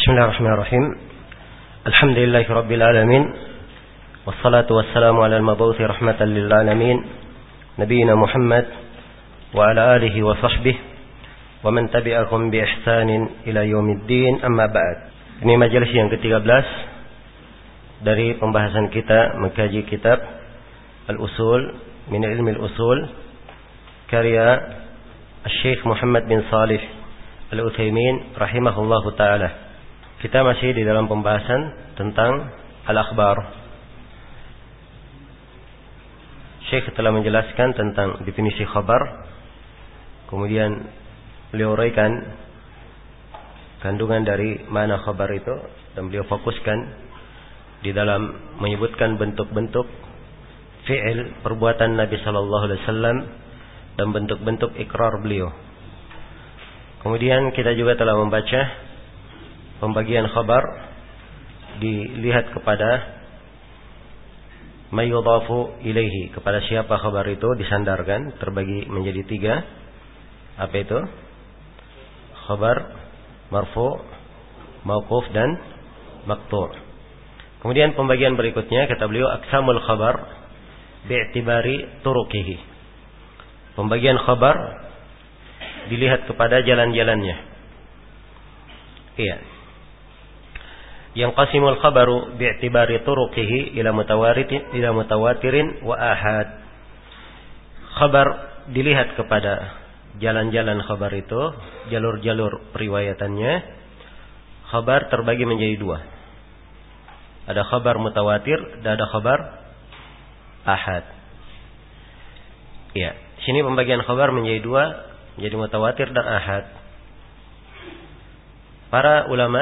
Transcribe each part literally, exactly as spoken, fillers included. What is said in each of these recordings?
Bismillahirrahmanirrahim. Alhamdulillahi rabbil alamin. Wassalatu wassalamu ala al-mabuthi rahmatan lil alamin, nabiyina Muhammad wa ala alihi wa sahbihi wa man tabi'ahum bi ihsanin ila yaumiddin, amma ba'd. Ini majelis yang ketiga belas dari pembahasan kita mengkaji kitab Al-Usul min ilmi al-usul karya Syekh Muhammad bin Salih Al-Utsaimin rahimahullahu taala. Kita masih di dalam pembahasan tentang al-akhbar. Syekh telah menjelaskan tentang definisi khabar. Kemudian beliau uraikan kandungan dari mana khabar itu, dan beliau fokuskan di dalam menyebutkan bentuk-bentuk fi'il perbuatan Nabi sallallahu alaihi wasallam dan bentuk-bentuk ikrar beliau. Kemudian kita juga telah membaca pembagian khabar dilihat kepada mayudhafu ilaihi, kepada siapa khabar itu disandarkan, terbagi menjadi tiga. Apa itu? Khabar marfu', mauquf, dan maqtu'. Kemudian pembagian berikutnya kata beliau aqsamul khabar bi'tibari turuqihi. Pembagian khabar dilihat kepada jalan-jalannya. Iya. Yang qasimul khabaru bi'tibari turuqihi ila mutawatirin ila mutawatirin wa ahad. Khabar dilihat kepada jalan-jalan khabar itu, jalur-jalur periwayatannya. Khabar terbagi menjadi dua. Ada khabar mutawatir dan ada khabar ahad. Iya, sini pembagian khabar menjadi dua, menjadi mutawatir dan ahad. Para ulama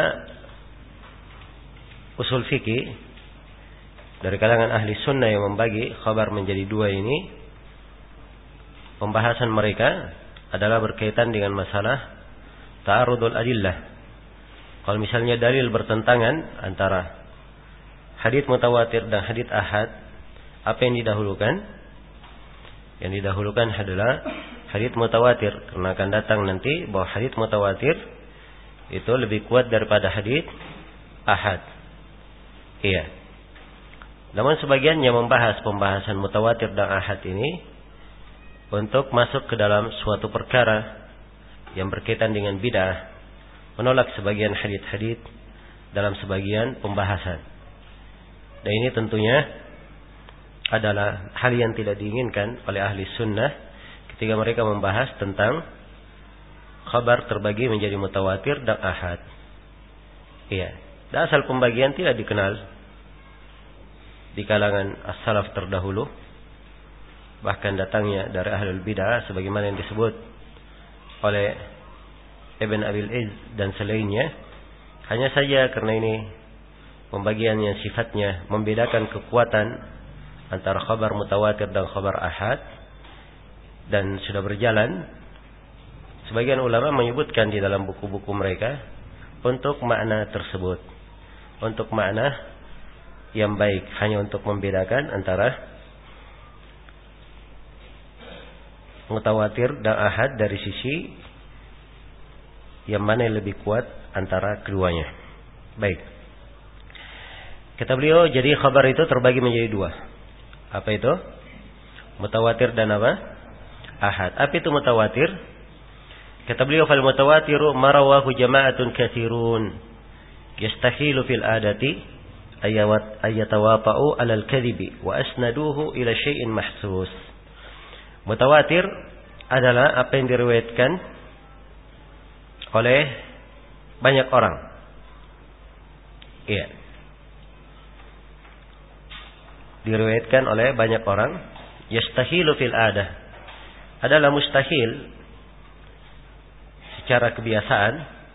usul fikih dari kalangan ahli sunnah yang membagi khabar menjadi dua ini, pembahasan mereka adalah berkaitan dengan masalah ta'arudul adillah. Kalau misalnya dalil bertentangan antara hadits mutawatir dan hadits ahad, apa yang didahulukan? Yang didahulukan adalah hadits mutawatir, karena akan datang nanti bahwa hadits mutawatir itu lebih kuat daripada hadits ahad. Iya. Namun sebagiannya membahas pembahasan mutawatir dan ahad ini untuk masuk ke dalam suatu perkara yang berkaitan dengan bid'ah, menolak sebagian hadits-hadits dalam sebagian pembahasan. Dan ini tentunya adalah hal yang tidak diinginkan oleh ahli sunnah ketika mereka membahas tentang khabar terbagi menjadi mutawatir dan ahad. Iya. Dan asal pembagian tidak dikenal di kalangan as-salaf terdahulu, bahkan datangnya dari ahlul bid'ah sebagaimana yang disebut oleh Ibn Abil Izz dan selainnya. Hanya saja karena ini pembagian yang sifatnya membedakan kekuatan antara khabar mutawatir dan khabar ahad, dan sudah berjalan, sebagian ulama menyebutkan di dalam buku-buku mereka untuk makna tersebut, untuk makna yang baik, hanya untuk membedakan antara mutawatir dan ahad dari sisi yang mana yang lebih kuat antara keduanya. Baik. Kata beliau, jadi khabar itu terbagi menjadi dua. Apa itu? Mutawatir dan apa? Ahad. Apa itu mutawatir? Kata beliau, fal mutawatiru marawahu jama'atun katsirun yastahilu fil adati ayat ayatawafa'u 'alal kadhibi wa asnaduhu ila syai'in mahsus. Mutawatir adalah apa yang diriwayatkan oleh banyak orang. Iya. Diriwayatkan oleh banyak orang. Yastahilu fil adah, adalah mustahil secara kebiasaan.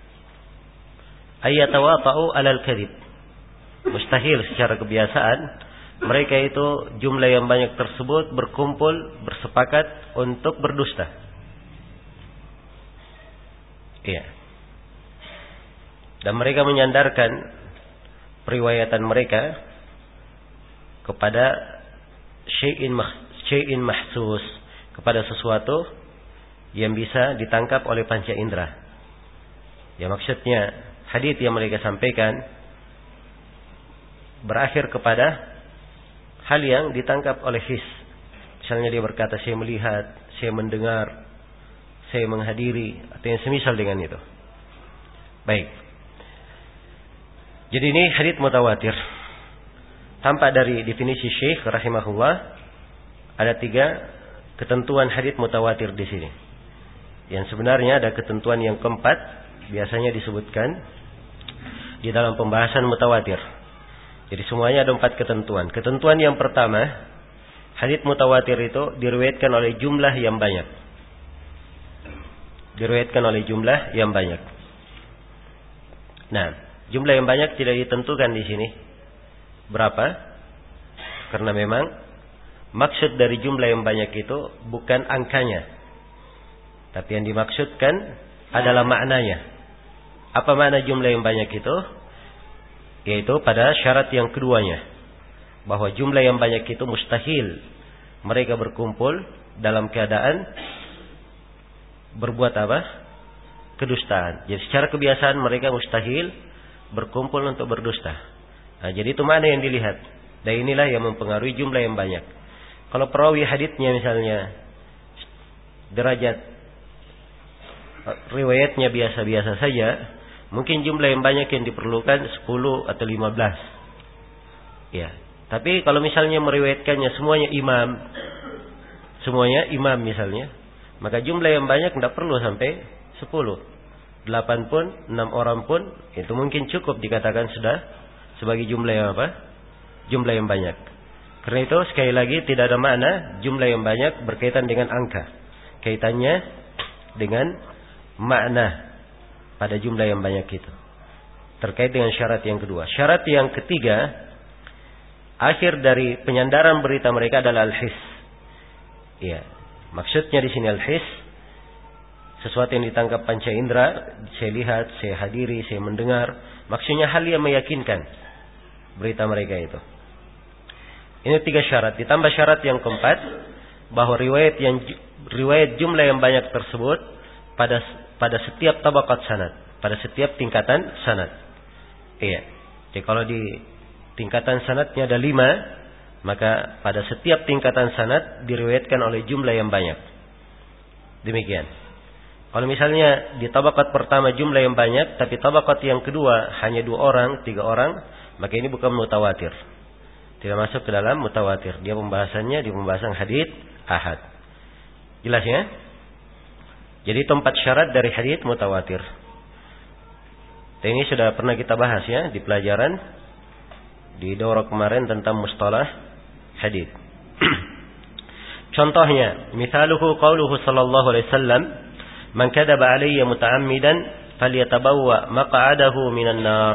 Ayatawafa'u 'alal kadhib, mustahil secara kebiasaan mereka itu jumlah yang banyak tersebut berkumpul, bersepakat untuk berdusta. Iya. Dan mereka menyandarkan periwayatan mereka kepada syai'in syai'in mahsus, kepada sesuatu yang bisa ditangkap oleh panca indera. Ya, maksudnya hadits yang mereka sampaikan berakhir kepada hal yang ditangkap oleh his. Misalnya dia berkata, saya melihat, saya mendengar, saya menghadiri, atau yang semisal dengan itu. Baik. Jadi ini hadits mutawatir. Tampak dari definisi Syekh rahimahullah, ada tiga ketentuan hadits mutawatir di sini. Yang sebenarnya ada ketentuan yang keempat, biasanya disebutkan di dalam pembahasan mutawatir. Jadi semuanya ada empat ketentuan. Ketentuan yang pertama, hadits mutawatir itu diriwayatkan oleh jumlah yang banyak. Diriwayatkan oleh jumlah yang banyak. Nah, jumlah yang banyak tidak ditentukan di sini berapa, karena memang maksud dari jumlah yang banyak itu bukan angkanya, tapi yang dimaksudkan adalah maknanya. Apa makna jumlah yang banyak itu? Yaitu pada syarat yang keduanya, bahwa jumlah yang banyak itu mustahil mereka berkumpul dalam keadaan berbuat apa? Kedustaan. Jadi secara kebiasaan mereka mustahil berkumpul untuk berdusta. Nah, jadi itu mana yang dilihat. Dan inilah yang mempengaruhi jumlah yang banyak. Kalau perawi haditsnya misalnya derajat riwayatnya biasa-biasa saja, mungkin jumlah yang banyak yang diperlukan sepuluh atau lima belas. Ya. Tapi kalau misalnya meriwayatkannya semuanya imam, semuanya imam misalnya, maka jumlah yang banyak tidak perlu sampai sepuluh. delapan pun, enam orang pun, itu mungkin cukup dikatakan sudah sebagai jumlah yang apa? Jumlah yang banyak. Karena itu sekali lagi tidak ada makna jumlah yang banyak berkaitan dengan angka. Kaitannya dengan makna pada jumlah yang banyak itu. Terkait dengan syarat yang kedua. Syarat yang ketiga, akhir dari penyandaran berita mereka adalah al-his. Ya, maksudnya di sini al-his, sesuatu yang ditangkap panca indera, saya lihat, saya hadiri, saya mendengar. Maksudnya hal yang meyakinkan berita mereka itu. Ini tiga syarat. Ditambah syarat yang keempat, bahwa riwayat yang riwayat jumlah yang banyak tersebut pada pada setiap tabaqat sanad, pada setiap tingkatan sanad. Iya. Jadi kalau di tingkatan sanadnya ada lima, maka pada setiap tingkatan sanad diriwayatkan oleh jumlah yang banyak. Demikian. Kalau misalnya di tabaqat pertama jumlah yang banyak, tapi tabaqat yang kedua hanya dua orang, tiga orang, maka ini bukan mutawatir. Tidak masuk ke dalam mutawatir. Dia pembahasannya di pembahasan hadits ahad. Jelas ya? Jadi itu empat syarat dari hadits mutawatir. Dan ini sudah pernah kita bahas ya di pelajaran di daurah kemarin tentang mustalah hadits. Contohnya, misaluhu qauluhu sallallahu alaihi wasallam, "Man kadzaba alayya muta'ammidan falyatabawwa maq'adahu minan nar."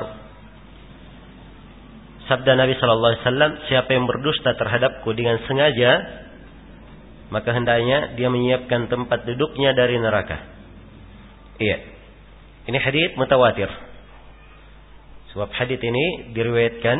Sabda Nabi sallallahu alaihi wasallam, siapa yang berdusta terhadapku dengan sengaja, maka hendaknya dia menyiapkan tempat duduknya dari neraka. Iya. Ini hadits mutawatir. Sebab hadits ini diriwayatkan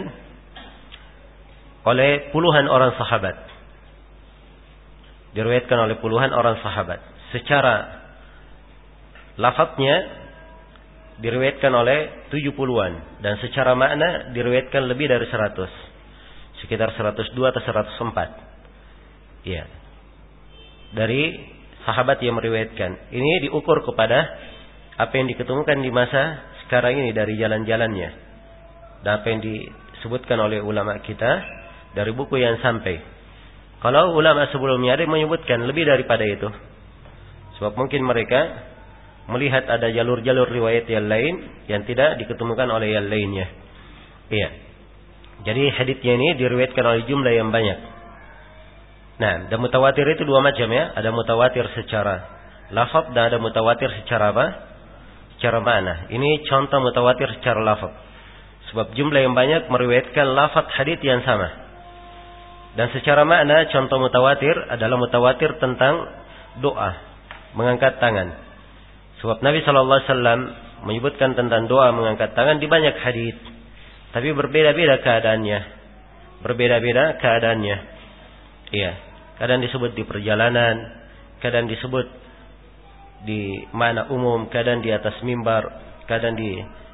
oleh puluhan orang sahabat. Diriwayatkan oleh puluhan orang sahabat. Secara lafadznya diriwayatkan oleh tujuh puluhan. Dan secara makna diriwayatkan lebih dari seratus. Sekitar seratus dua atau seratus empat. Iya. Dari sahabat yang meriwayatkan. Ini diukur kepada apa yang diketemukan di masa sekarang ini dari jalan-jalannya. Dan apa yang disebutkan oleh ulama kita dari buku yang sampai. Kalau ulama sebelumnya ada yang menyebutkan lebih daripada itu. Sebab mungkin mereka melihat ada jalur-jalur riwayat yang lain yang tidak diketemukan oleh yang lainnya. Iya. Jadi haditsnya ini diriwayatkan oleh jumlah yang banyak. Nah, dan mutawatir itu dua macam ya. Ada mutawatir secara lafaz dan ada mutawatir secara apa? Secara makna. Ini contoh mutawatir secara lafaz. Sebab jumlah yang banyak meriwayatkan lafaz hadits yang sama. Dan secara makna contoh mutawatir adalah mutawatir tentang doa, mengangkat tangan. Sebab Nabi sallallahu alaihi wasallam menyebutkan tentang doa mengangkat tangan di banyak hadits. Tapi berbeda-beda keadaannya. Berbeda-beda keadaannya. Iya, kadang disebut di perjalanan, kadang disebut di mana umum, kadang di atas mimbar, kadang di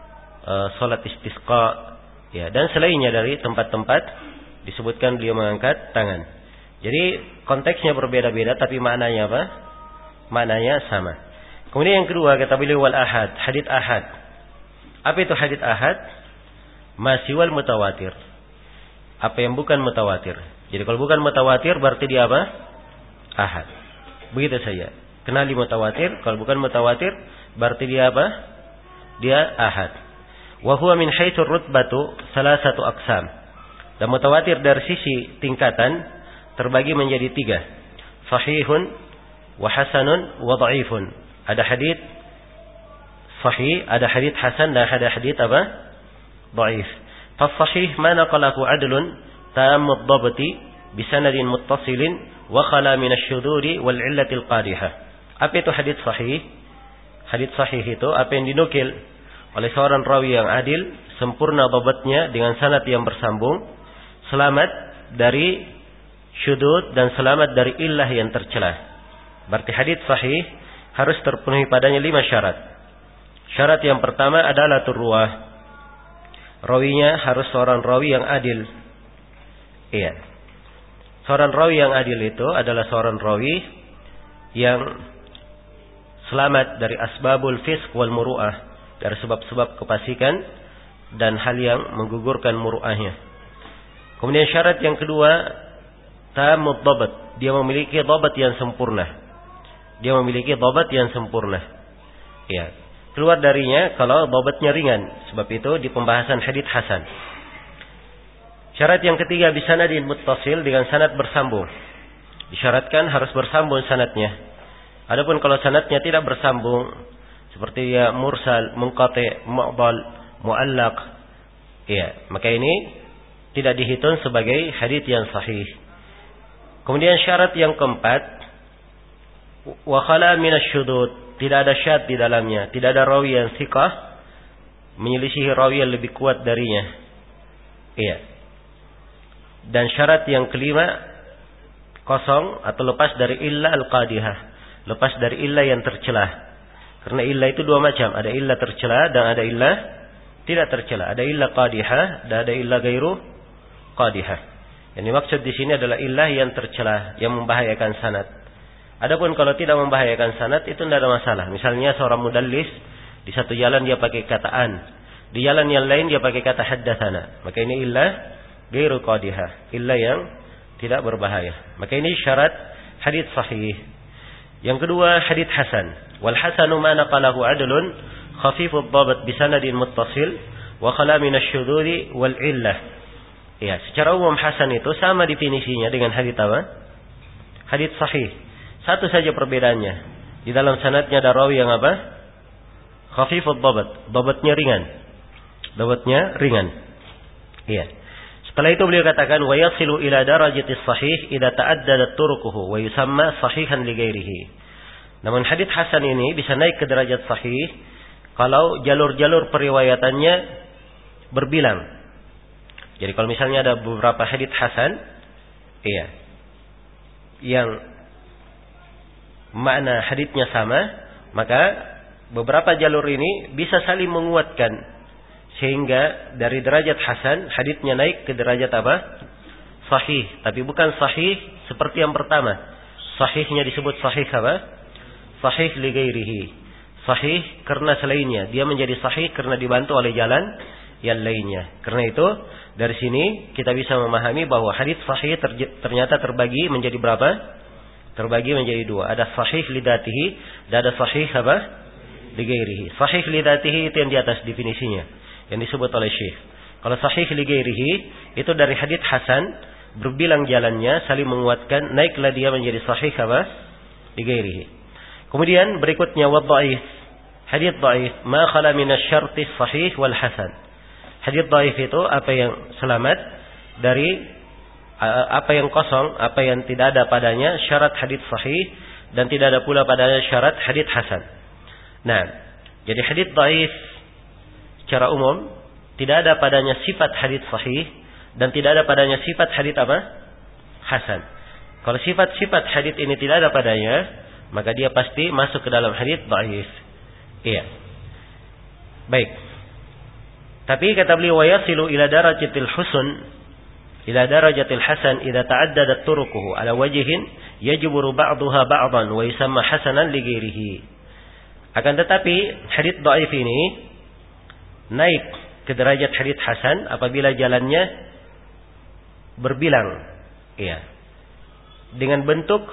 uh, salat istisqa, ya, dan selainnya dari tempat-tempat disebutkan beliau mengangkat tangan. Jadi konteksnya berbeda-beda tapi maknanya apa? Maknanya sama. Kemudian yang kedua kata beliau wal ahad, hadits ahad. Apa itu hadits ahad? Masiwal mutawatir. Apa yang bukan mutawatir. Jadi kalau bukan mutawatir berarti dia apa? Ahad. Begitu saja. Kenali mutawatir, kalau bukan mutawatir berarti dia apa? Dia ahad. Wa huwa min haitsu rutbatu salasatu aqsam. Dan mutawatir dari sisi tingkatan terbagi menjadi tiga. Sahihun wa hasanun wa dha'ifun. Ada hadits sahih, ada hadits hasan dan ada hadits apa? Dha'if. Fas-sahih ma naqalahu 'adlun tammud dhabti bi sanadin muttasilin wa khala min asy-syuduri wal 'illatil qadihah. Apa itu hadits sahih? Hadits sahih itu apa yang dinukil oleh seorang rawi yang adil, sempurna dhabatnya dengan sanad yang bersambung, selamat dari syudud dan selamat dari illah yang tercelah. Berarti hadits sahih harus terpenuhi padanya lima syarat. Syarat yang pertama adalah turwah. Rawinya harus seorang rawi yang adil. Iya. Seorang rawi yang adil itu adalah seorang rawi yang selamat dari asbabul fisq wal muru'ah, dari sebab-sebab kefasikan dan hal yang menggugurkan muru'ahnya. Kemudian syarat yang kedua, tamud dhabat. Dia memiliki dhabat yang sempurna. Dia memiliki dhabat yang sempurna. Ya. Keluar darinya kalau dhabatnya ringan. Sebab itu di pembahasan hadits hasan. Syarat yang ketiga bisanadin muttasil, dengan sanad bersambung. Disyaratkan harus bersambung sanadnya. Adapun kalau sanadnya tidak bersambung seperti ya mursal, munqati, mu'dal, mu'allaq, ya, maka ini tidak dihitung sebagai hadits yang sahih. Kemudian syarat yang keempat, wa khala minasyudud. Tidak ada syad di dalamnya. Tidak ada rawi yang thiqah menyelisihi rawi yang lebih kuat darinya. Iya. Dan syarat yang kelima, kosong atau lepas dari illah al-qadihah. Lepas dari illah yang tercelah. Karena illah itu dua macam. Ada illah tercelah dan ada illah tidak tercelah. Ada illah qadihah dan ada illah gairu qadihah. Yang dimaksud di sini adalah illah yang tercelah, yang membahayakan sanad. Adapun kalau tidak membahayakan sanad itu tidak ada masalah. Misalnya seorang mudallis di satu jalan dia pakai kata an, di jalan yang lain dia pakai kata haddatsana. Maka ini illah ghairu qadihah, illah yang tidak berbahaya. Maka ini syarat hadits sahih. Yang kedua hadits hasan. Wal hasanu ma naqalahu 'adlun khafifud dhabt bi sanadin muttasil wa khala min asy-syuduri wal illah. Ya, secara umum hasan itu sama definisinya dengan hadits apa? Hadits sahih. Satu saja perbedaannya. Di dalam sanadnya ada rawi yang apa? Khafifud dhabt. Dhabatnya ringan. Dhabatnya ringan. Iya. Setelah itu beliau katakan wa yasilu ila darajatis sahih idza ta'addadat turuquhu wa yusamma sahihan li ghairihi. Namun hadits hasan ini bisa naik ke derajat sahih kalau jalur-jalur periwayatannya berbilang. Jadi kalau misalnya ada beberapa hadits hasan, iya, yang makna haditsnya sama, maka beberapa jalur ini bisa saling menguatkan sehingga dari derajat hasan haditsnya naik ke derajat apa? Sahih. Tapi bukan sahih seperti yang pertama. Sahihnya disebut sahih apa? Sahih li ghairihi. Sahih karena selainnya. Dia menjadi sahih karena dibantu oleh jalan yang lainnya. Karena itu dari sini kita bisa memahami bahwa hadits sahih ternyata terbagi menjadi berapa? Terbagi menjadi dua. Ada sahih lidatihi dan ada sahih apa? Lighairihi. Sahih lidatihi itu yang di atas definisinya, yang disebut oleh Syekh. Kalau sahih lighairihi itu dari hadits hasan berbilang jalannya saling menguatkan, naiklah dia menjadi sahih apa? Lighairihi. Kemudian berikutnya wa dhaif. Hadits dhaif ma khala min asy-syarti sahih wal hasan. Hadits dhaif itu apa yang selamat dari apa yang kosong, apa yang tidak ada padanya syarat hadits sahih dan tidak ada pula padanya syarat hadits hasan. Nah, jadi hadits dhaif secara umum tidak ada padanya sifat hadits sahih dan tidak ada padanya sifat hadits apa? Hasan. Kalau sifat-sifat hadits ini tidak ada padanya, maka dia pasti masuk ke dalam hadits dhaif. Iya. Baik. Tapi kata beliau wa yasilu ila darajatil husn ila darajatil hasan idza ta'addadat turuquhu ala wajhin yajburu ba'daha ba'dan wa yusamma hasanan li ghairihi. Akan tetapi hadits dhaif ini naik ke derajat hadits hasan apabila jalannya berbilang, iya. Dengan bentuk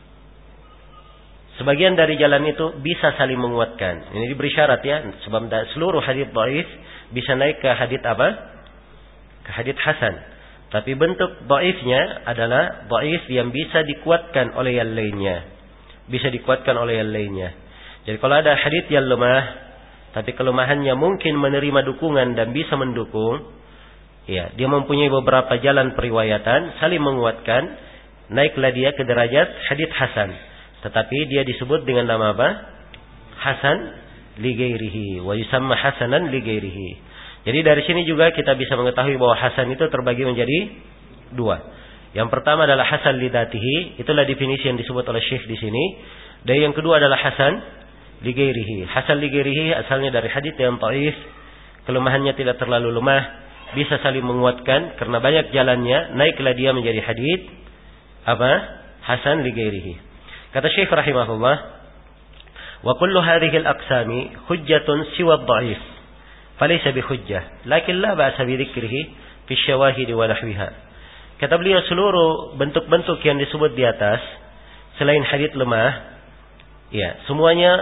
sebagian dari jalan itu bisa saling menguatkan. Ini diberi syarat ya, sebab seluruh hadits dhaif bisa naik ke hadits apa? Ke hadits hasan. Tapi bentuk dhaifnya adalah dhaif yang bisa dikuatkan oleh yang lainnya. Bisa dikuatkan oleh yang lainnya. Jadi kalau ada hadits yang lemah, tapi kelemahannya mungkin menerima dukungan dan bisa mendukung, ya, dia mempunyai beberapa jalan periwayatan, saling menguatkan, naiklah dia ke derajat hadits hasan. Tetapi dia disebut dengan nama apa? Hasan li ghairihi wa yusamma hasanan li ghairihi. Jadi dari sini juga kita bisa mengetahui bahwa hasan itu terbagi menjadi dua. Yang pertama adalah hasan li dzatihi, itulah definisi yang disebut oleh Syekh di sini. Dan yang kedua adalah hasan li ghairihi. Hasan li ghairihi asalnya dari hadits yang dhaif, kelemahannya tidak terlalu lemah, bisa saling menguatkan karena banyak jalannya, naiklah dia menjadi hadits apa? Hasan li ghairihi. Kata Syekh rahimahullah, wa kullu hadhihi al-aqsami hujjatun siwa ad-dha'if. Falaysa bihujjah, lakin la ba'sa bi dzikrihi fi syawahid wa nahwiha. Kata beliau seluruh bentuk-bentuk yang disebut di atas selain hadits lemah, ya, semuanya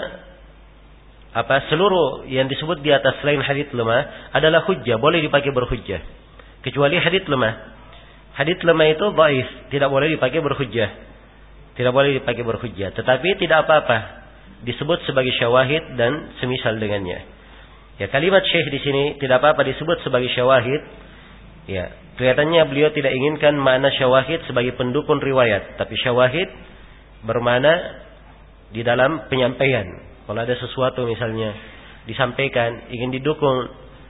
apa seluruh yang disebut di atas selain hadits lemah adalah hujjah, boleh dipakai berhujjah. Kecuali hadits lemah. Hadits lemah itu dhaif, tidak boleh dipakai berhujjah. Tidak boleh dipakai berhujjah, tetapi tidak apa-apa disebut sebagai syawahid dan semisal dengannya. Ya, kalimat Syekh di sini tidak apa-apa disebut sebagai syawahid. Ya, kelihatannya beliau tidak inginkan makna syawahid sebagai pendukung riwayat, tapi syawahid bermakna di dalam penyampaian. Kalau ada sesuatu misalnya disampaikan ingin didukung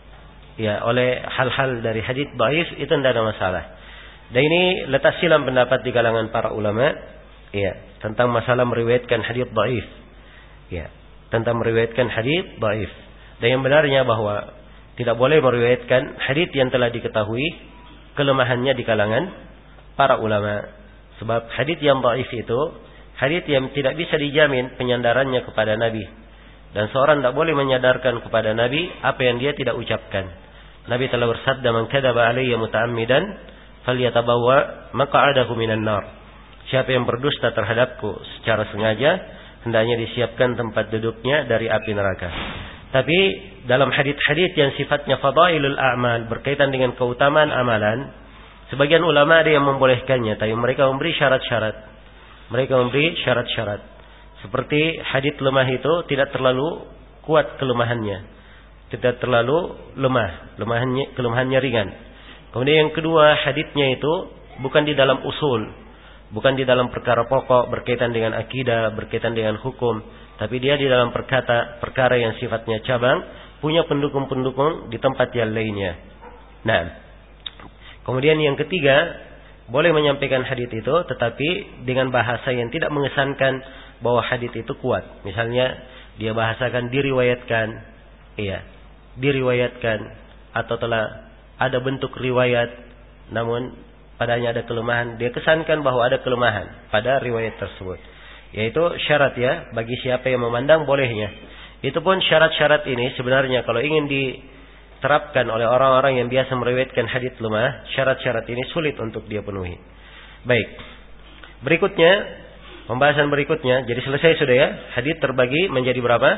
ya oleh hal-hal dari hadits dhaif, itu tidak ada masalah. Dan ini letak silam pendapat di kalangan para ulama ya tentang masalah meriwayatkan hadits dhaif. Ya, tentang meriwayatkan hadits dhaif. Dan yang benarnya bahwa tidak boleh meriwayatkan hadits yang telah diketahui kelemahannya di kalangan para ulama. Sebab hadits yang dhaif itu hadits yang tidak bisa dijamin penyandarannya kepada Nabi. Dan seorang tidak boleh menyadarkan kepada Nabi apa yang dia tidak ucapkan. Nabi telah bersabda, "Man kadzaba alayya muta'ammidan falyatabawwa maq'adahu minan nar." Siapa yang berdusta terhadapku secara sengaja, hendaknya disiapkan tempat duduknya dari api neraka. Tapi dalam hadits-hadits yang sifatnya fadailul a'mal, berkaitan dengan keutamaan amalan, sebagian ulama ada yang membolehkannya, tapi mereka memberi syarat-syarat. Mereka memberi syarat-syarat. Seperti hadits lemah itu tidak terlalu kuat kelemahannya. Tidak terlalu lemah, lemahnya kelemahannya ringan. Kemudian yang kedua, haditsnya itu bukan di dalam usul, bukan di dalam perkara pokok berkaitan dengan akidah, berkaitan dengan hukum, tapi dia di dalam perkata perkara yang sifatnya cabang, punya pendukung-pendukung di tempat yang lainnya. Nah, kemudian yang ketiga, boleh menyampaikan hadits itu tetapi dengan bahasa yang tidak mengesankan bahwa hadits itu kuat. Misalnya dia bahasakan diriwayatkan, iya, diriwayatkan atau telah ada bentuk riwayat namun padanya ada kelemahan, dia kesankan bahwa ada kelemahan pada riwayat tersebut. Yaitu syarat ya, bagi siapa yang memandang bolehnya. Itu pun syarat-syarat ini sebenarnya kalau ingin diterapkan oleh orang-orang yang biasa meriwayatkan hadits lemah, syarat-syarat ini sulit untuk dia penuhi. Baik. Berikutnya, pembahasan berikutnya, jadi selesai sudah ya. Hadits terbagi menjadi berapa?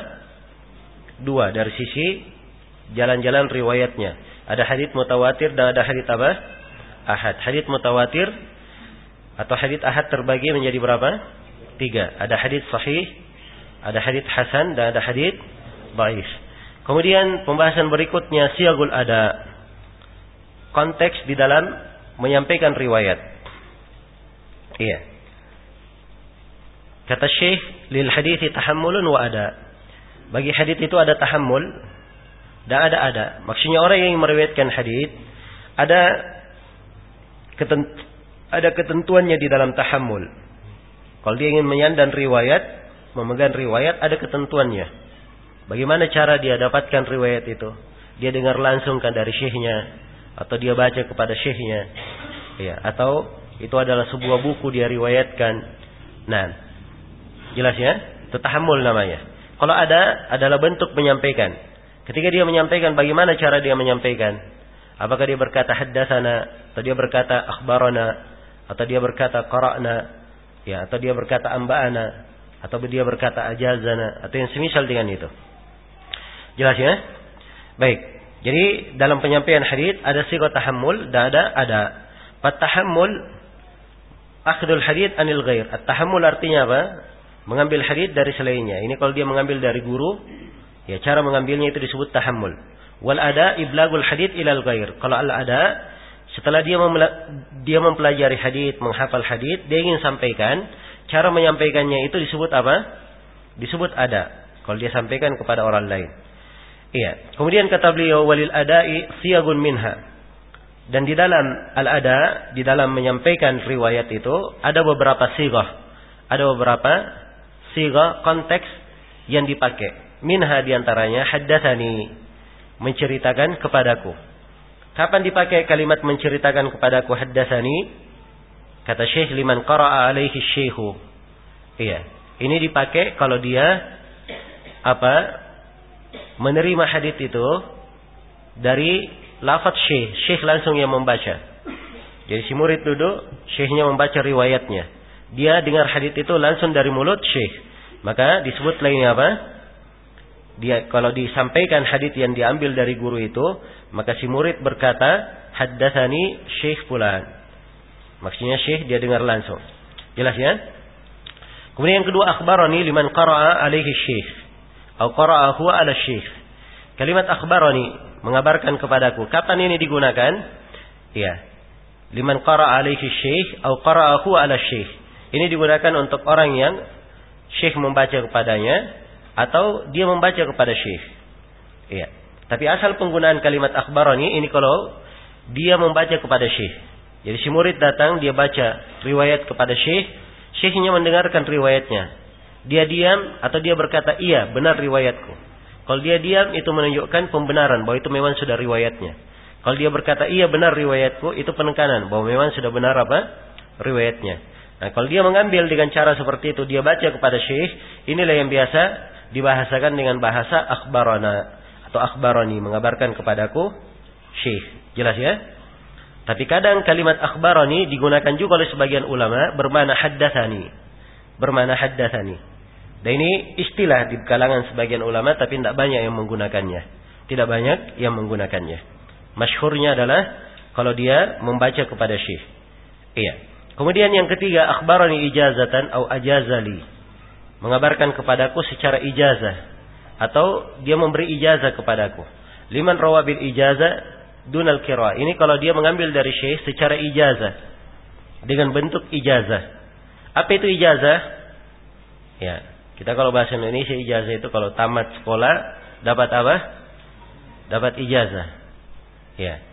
Dua dari sisi jalan-jalan riwayatnya. Ada hadits mutawatir dan ada hadits apa? Ahad. Hadits mutawatir atau hadits ahad terbagi menjadi berapa? Tiga. Ada hadits sahih, ada hadits hasan, dan ada hadits dhaif. Kemudian pembahasan berikutnya siyagul ada, konteks di dalam menyampaikan riwayat. Iya. Kata Syekh, lil hadithi tahammulun wa ada. Bagi hadits itu ada tahammul dan ada ada. Maksudnya orang yang meriwayatkan hadits ada ketent, ada ketentuannya di dalam tahammul. Kalau dia ingin menyandang riwayat, memegang riwayat, ada ketentuannya. Bagaimana cara dia dapatkan riwayat itu? dia dengar langsung kan dari syekhnya, atau dia baca kepada syekhnya, ya, atau itu adalah sebuah buku dia riwayatkan. Nah, jelas ya, itu tahammul namanya. Kalau ada adalah bentuk menyampaikan. Ketika dia menyampaikan, bagaimana cara dia menyampaikan? Apakah dia berkata haddatsana, atau dia berkata akhbarana, atau dia berkata qara'na, ya, atau dia berkata amba'ana, atau dia berkata ajazana, atau yang semisal dengan itu. Jelas ya? Baik. Jadi dalam penyampaian hadits ada sigha tahammul dan ada ada at-tahammul akhdul hadits anil ghair. At-tahammul artinya apa? Mengambil hadits dari selainnya. Ini kalau dia mengambil dari guru, ya cara mengambilnya itu disebut tahammul. Wal ada iblagul hadits ilal ghair. Kalau al ada, setelah dia dia mempelajari hadits, menghafal hadits, dia ingin sampaikan, cara menyampaikannya itu disebut apa? Disebut ada. Kalau dia sampaikan kepada orang lain. Iya. Kemudian kata beliau walil ada'i siyagun minha. Dan di dalam al-ada, di dalam menyampaikan riwayat itu ada beberapa sighah. Ada beberapa sighah konteks yang dipakai. Minha diantaranya haddatsani, menceritakan kepadaku. Kapan dipakai kalimat menceritakan kepadaku haddatsani? Kata Syekh liman qara'a alaihi syekhu. Iya, ini dipakai kalau dia apa? Menerima hadits itu dari lafaz syekh, syekh langsung yang membaca. Jadi si murid duduk, syekhnya membaca riwayatnya. Dia dengar hadits itu langsung dari mulut syekh. Maka disebut lainnya apa? Dia kalau disampaikan hadits yang diambil dari guru itu, maka si murid berkata haddatsani syekh fulan. Maksudnya syekh dia dengar langsung. Jelas ya? Kemudian yang kedua akhbarani liman qara'a alaihi syekh atau qara'a huwa ala syekh. Kalimat akhbarani mengabarkan kepadaku. Kapan ini digunakan? Ya. Liman qara'a alaihi syekh atau qara'a huwa ala syekh. Ini digunakan untuk orang yang syekh membaca kepadanya atau dia membaca kepada syekh. Iya. Tapi asal penggunaan kalimat akhbarani ini kalau dia membaca kepada syekh. Jadi si murid datang, dia baca riwayat kepada syekh, syekhnya mendengarkan riwayatnya. Dia diam atau dia berkata, iya benar riwayatku. Kalau dia diam itu menunjukkan pembenaran bahwa itu memang sudah riwayatnya. Kalau dia berkata, iya benar riwayatku, itu penekanan bahwa memang sudah benar apa? Riwayatnya. Nah kalau dia mengambil dengan cara seperti itu, dia baca kepada syekh, inilah yang biasa dibahasakan dengan bahasa akhbarana atau akhbarani, mengabarkan kepadaku syekh. Jelas ya? Tapi kadang kalimat akhbarani digunakan juga oleh sebagian ulama bermakna haddatsani. Bermakna haddatsani. Dan ini istilah di kalangan sebagian ulama tapi tidak banyak yang menggunakannya. Tidak banyak yang menggunakannya. Masyhurnya adalah kalau dia membaca kepada syekh. Iya. Kemudian yang ketiga akhbarani ijazatan atau ajazali. Mengabarkan kepadaku secara ijazah atau dia memberi ijazah kepadaku. Liman rawa bil ijazah dunal qiraah. Ini kalau dia mengambil dari syekh secara ijazah. Dengan bentuk ijazah. Apa itu ijazah? Ya, kita kalau bahasa Indonesia ijazah itu kalau tamat sekolah dapat apa? Dapat ijazah. Ya.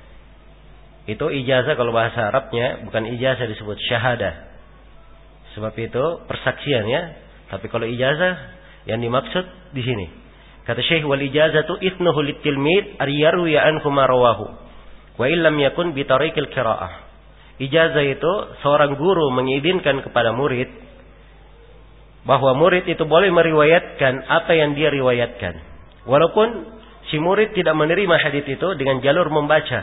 Itu ijazah kalau bahasa Arabnya bukan ijazah disebut syahadah. Sebab itu persaksian ya. Tapi kalau ijazah yang dimaksud di sini. Kata Syekh wal ijazatu ithnuhu litilmid ariyaru ya anhu ma rawahu wa illam yakun bi tariqil qiraah. Ijazah itu seorang guru mengizinkan kepada murid bahwa murid itu boleh meriwayatkan apa yang dia riwayatkan. Walaupun si murid tidak menerima hadits itu dengan jalur membaca.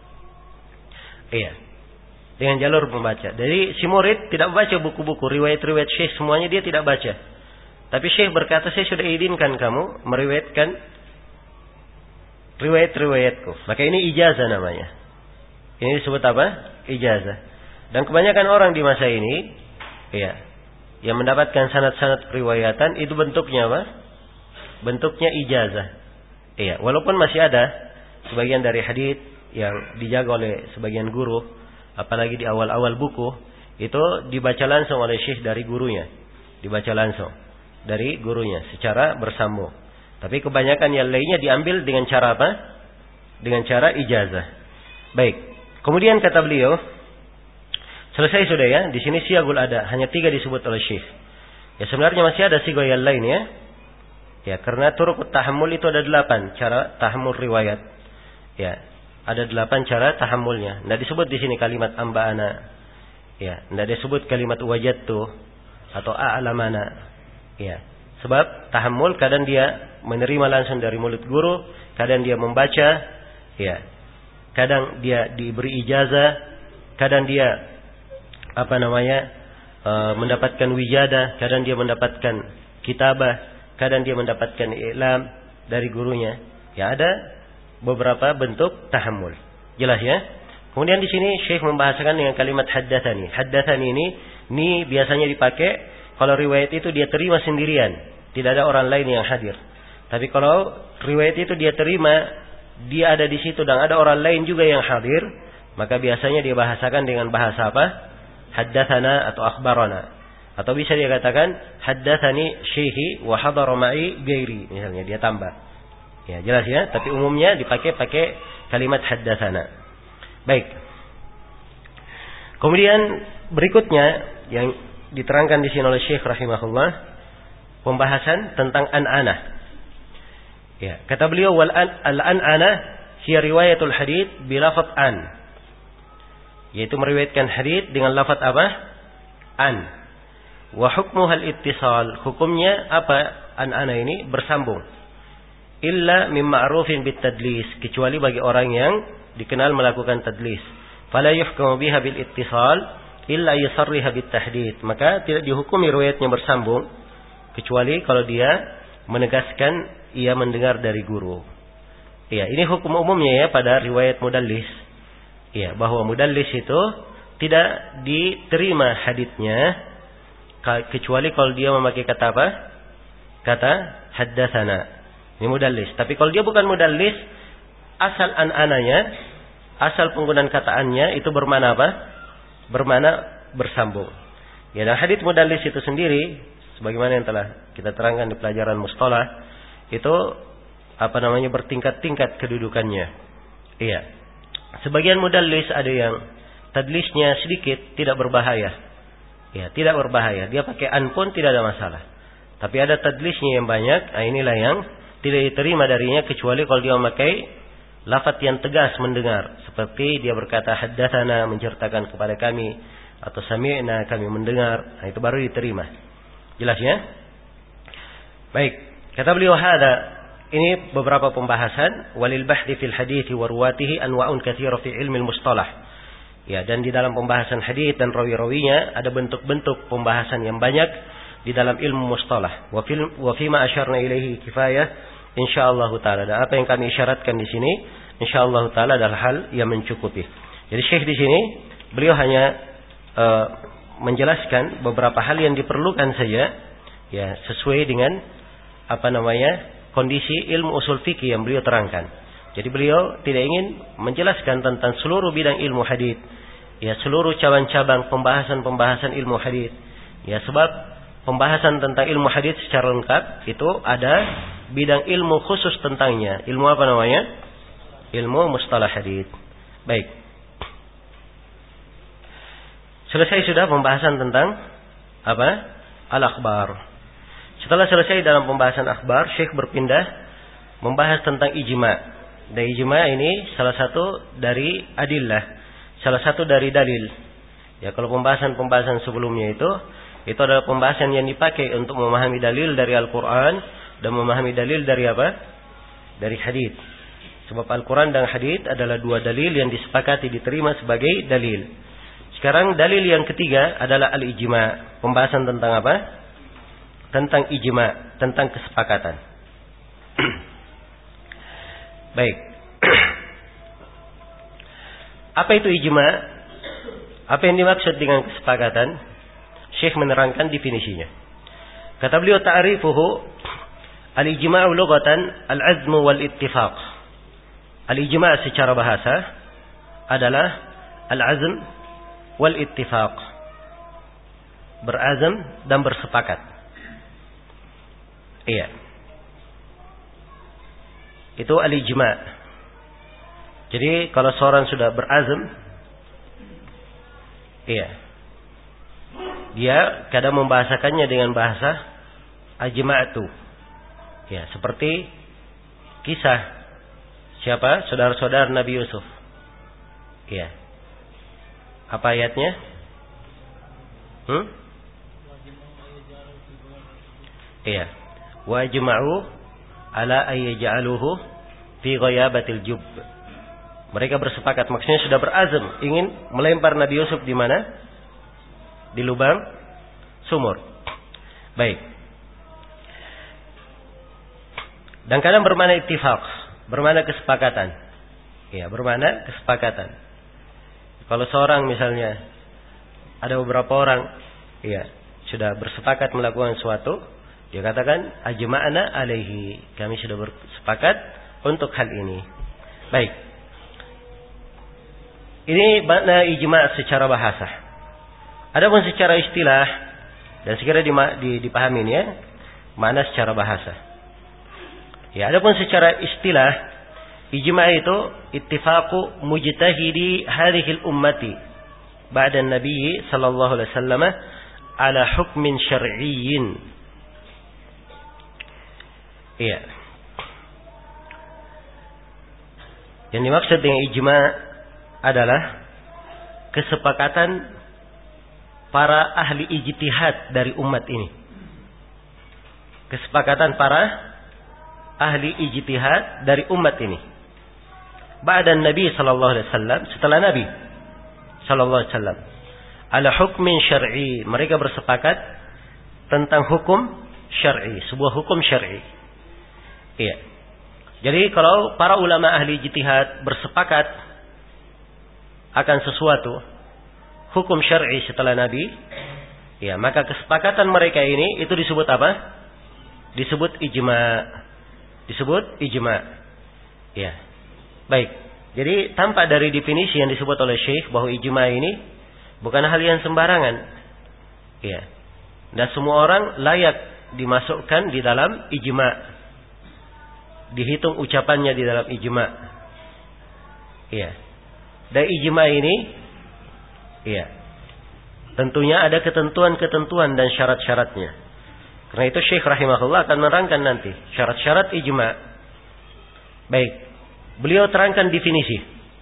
Iya. Dengan jalur membaca. Jadi si murid tidak baca buku-buku riwayat-riwayat syekh semuanya dia tidak baca. Tapi syekh berkata, saya sudah izinkan kamu meriwayatkan riwayat-riwayatku. Maka ini ijazah namanya. Ini disebut apa? Ijazah. Dan kebanyakan orang di masa ini, ya, yang mendapatkan sanad-sanad riwayatan itu bentuknya apa? Bentuknya ijazah. Iya, walaupun masih ada sebagian dari hadits yang dijaga oleh sebagian guru, apalagi di awal-awal buku, itu dibaca langsung oleh syekh dari gurunya. Dibaca langsung dari gurunya secara bersambung. Tapi kebanyakan yang lainnya diambil dengan cara apa? Dengan cara ijazah. Baik. Kemudian kata beliau, selesai sudah ya. Di sini siyagul ada, hanya tiga disebut oleh syekh. Ya sebenarnya masih ada sigo yang lain ya. Ya karena turuk tahammul itu ada delapan cara tahammul riwayat. Ya, ada delapan cara tahammulnya. Tidak disebut di sini kalimat amba'ana. Ya, tidak disebut kalimat wajadtu atau a'lamana. Ya, sebab tahammul kadang dia menerima langsung dari mulut guru, kadang dia membaca, ya. Kadang dia diberi ijazah, kadang dia apa namanya? E, mendapatkan wijada, kadang dia mendapatkan kitabah, kadang dia mendapatkan i'lam dari gurunya. Ya, ada beberapa bentuk tahammul. Jelas ya? Kemudian di sini Syekh membahasakan dengan kalimat haddatsani. Haddatsani ini ini biasanya dipakai kalau riwayat itu dia terima sendirian, tidak ada orang lain yang hadir. Tapi kalau riwayat itu dia terima, dia ada di situ dan ada orang lain juga yang hadir, maka biasanya dia bahasakan dengan bahasa apa? Haddatsana atau akhbarana. Atau bisa dia katakan haddatsani syekhi wa hadara ma'i ghairi, misalnya dia tambah. Ya, jelas ya, tapi umumnya dipakai pakai kalimat haddatsana. Baik. Kemudian berikutnya yang diterangkan di sini oleh Syekh rahimahullah, pembahasan tentang an-anah. Ya, kata beliau wal al-an'anah hiya riwayatul hadits bi lafadz an. Yaitu meriwayatkan hadits dengan lafaz apa? An. Wa hukmuha al-ittisal. Hukumnya apa an-ana ini? Bersambung. Illa mim ma'rufin bit tadlis, kecuali bagi orang yang dikenal melakukan tadlis. Fala yuhkamu biha bil ittisal illa yusarriha bit tahdid. Maka tidak dihukumi riwayatnya bersambung kecuali kalau dia menegaskan ia mendengar dari guru. Iya, ini hukum umumnya ya pada riwayat mudallis. Ya, bahwa mudallis itu tidak diterima haditsnya kecuali kalau dia memakai kata apa? Kata haddatsana. Ini mudallis. Tapi kalau dia bukan mudallis, asal an-ananya, asal penggunaan kataannya itu bermana apa? Bermana bersambung. Ya, dan hadits mudallis itu sendiri sebagaimana yang telah kita terangkan di pelajaran mustalah, itu apa namanya bertingkat-tingkat kedudukannya. Iya. Sebagian mudallis ada yang tadlisnya sedikit, tidak berbahaya. Ya, tidak berbahaya. Dia pakai an pun tidak ada masalah. Tapi ada tadlisnya yang banyak, nah inilah yang tidak diterima darinya kecuali kalau dia memakai lafaz yang tegas mendengar. Seperti dia berkata haddatsana, menceritakan kepada kami, atau sami'na, kami mendengar. Nah, itu baru diterima. Jelas ya? Baik. Kata beliau hada. Ini beberapa pembahasan walil bahthi fil hadits wa ruwatihi anwa'un katsira fi ilmi al-mustalah. Ya, dan di dalam pembahasan hadits dan rawi-rawinya ada bentuk-bentuk pembahasan yang banyak di dalam ilmu mustalah. Wa fil wa fi ma asyarna ilaihi kifayah insyaallah taala. Dan apa yang kami isyaratkan di sini insyaallah taala adalah hal yang mencukupi. Jadi Syekh di sini beliau hanya uh, menjelaskan beberapa hal yang diperlukan saja ya sesuai dengan apa namanya kondisi ilmu usul fikih yang beliau terangkan. Jadi beliau tidak ingin menjelaskan tentang seluruh bidang ilmu hadits, ya seluruh cabang-cabang pembahasan-pembahasan ilmu hadits. Ya sebab pembahasan tentang ilmu hadits secara lengkap itu ada bidang ilmu khusus tentangnya. Ilmu apa namanya? Ilmu mustalah hadits. Baik. Selesai sudah pembahasan tentang apa? Al-akhbar. Setelah selesai dalam pembahasan akhbar, Syekh berpindah membahas tentang ijma'. Dan ijma' ini salah satu dari adillah, salah satu dari dalil. Ya, kalau pembahasan-pembahasan sebelumnya itu, itu adalah pembahasan yang dipakai untuk memahami dalil dari Al-Quran dan memahami dalil dari apa? Dari hadits. Sebab Al-Quran dan hadits adalah dua dalil yang disepakati diterima sebagai dalil. Sekarang dalil yang ketiga adalah al-ijma'. Pembahasan tentang apa? Tentang ijma', tentang kesepakatan. Baik. Apa itu ijma'? Apa yang dimaksud dengan kesepakatan? Syekh menerangkan definisinya. Kata beliau ta'rifuhu al-ijma'u lughatan al-'azmu wal-ittifaq. Al-ijma' secara bahasa adalah al-'azm wal-ittifaq. Berazam dan bersepakat. Iya. Itu al-ijma'. Jadi kalau seorang sudah berazam, iya, dia kadang membahasakannya dengan bahasa ajma'tu. Ya, seperti kisah siapa? Saudara-saudara Nabi Yusuf. Iya. Apa ayatnya? Hmm? Iya. Wa ajma'u ala ayyaj'aluhu fi ghayabatil jubb. Mereka bersepakat, maksudnya sudah berazam ingin melempar Nabi Yusuf di mana? Di lubang sumur. Baik. Dan kadang bermakna ittifaq, bermakna kesepakatan. Ya, bermakna kesepakatan. Kalau seorang misalnya ada beberapa orang, ya, sudah bersepakat melakukan sesuatu, dia katakan ajma'na alaihi, kami sudah bersepakat untuk hal ini. Baik. Ini makna ijma' secara bahasa. Adapun secara istilah, dan segera dipahami ya, makna secara bahasa. Ya, adapun secara istilah, ijma' itu ittifaqu mujtahidi hadhil ummati ba'da an-nabi sallallahu alaihi wasallam ala hukmin syar'iyyin. Iya. Yang dimaksud dengan ijma' adalah kesepakatan para ahli ijtihad dari umat ini. Kesepakatan para ahli ijtihad dari umat ini. Ba'da Nabi sallallahu alaihi wasallam, setelah Nabi sallallahu alaihi wasallam, ala hukmin syar'i, mereka bersepakat tentang hukum syar'i, sebuah hukum syar'i. Iya. Jadi kalau para ulama ahli ijtihad bersepakat akan sesuatu hukum syar'i setelah Nabi, ya, maka kesepakatan mereka ini itu disebut apa? Disebut ijma'. Disebut ijma'. Ya. Baik. Jadi tampak dari definisi yang disebut oleh Syekh bahwa ijma' ini bukan hal yang sembarangan. Ya. Dan semua orang layak dimasukkan di dalam ijma'. Dihitung ucapannya di dalam ijma'. Ya. Dan ijma' ini, ya, tentunya ada ketentuan-ketentuan dan syarat-syaratnya. Karena itu Syekh rahimahullah akan menerangkan nanti syarat-syarat ijma'. Baik, beliau terangkan definisi.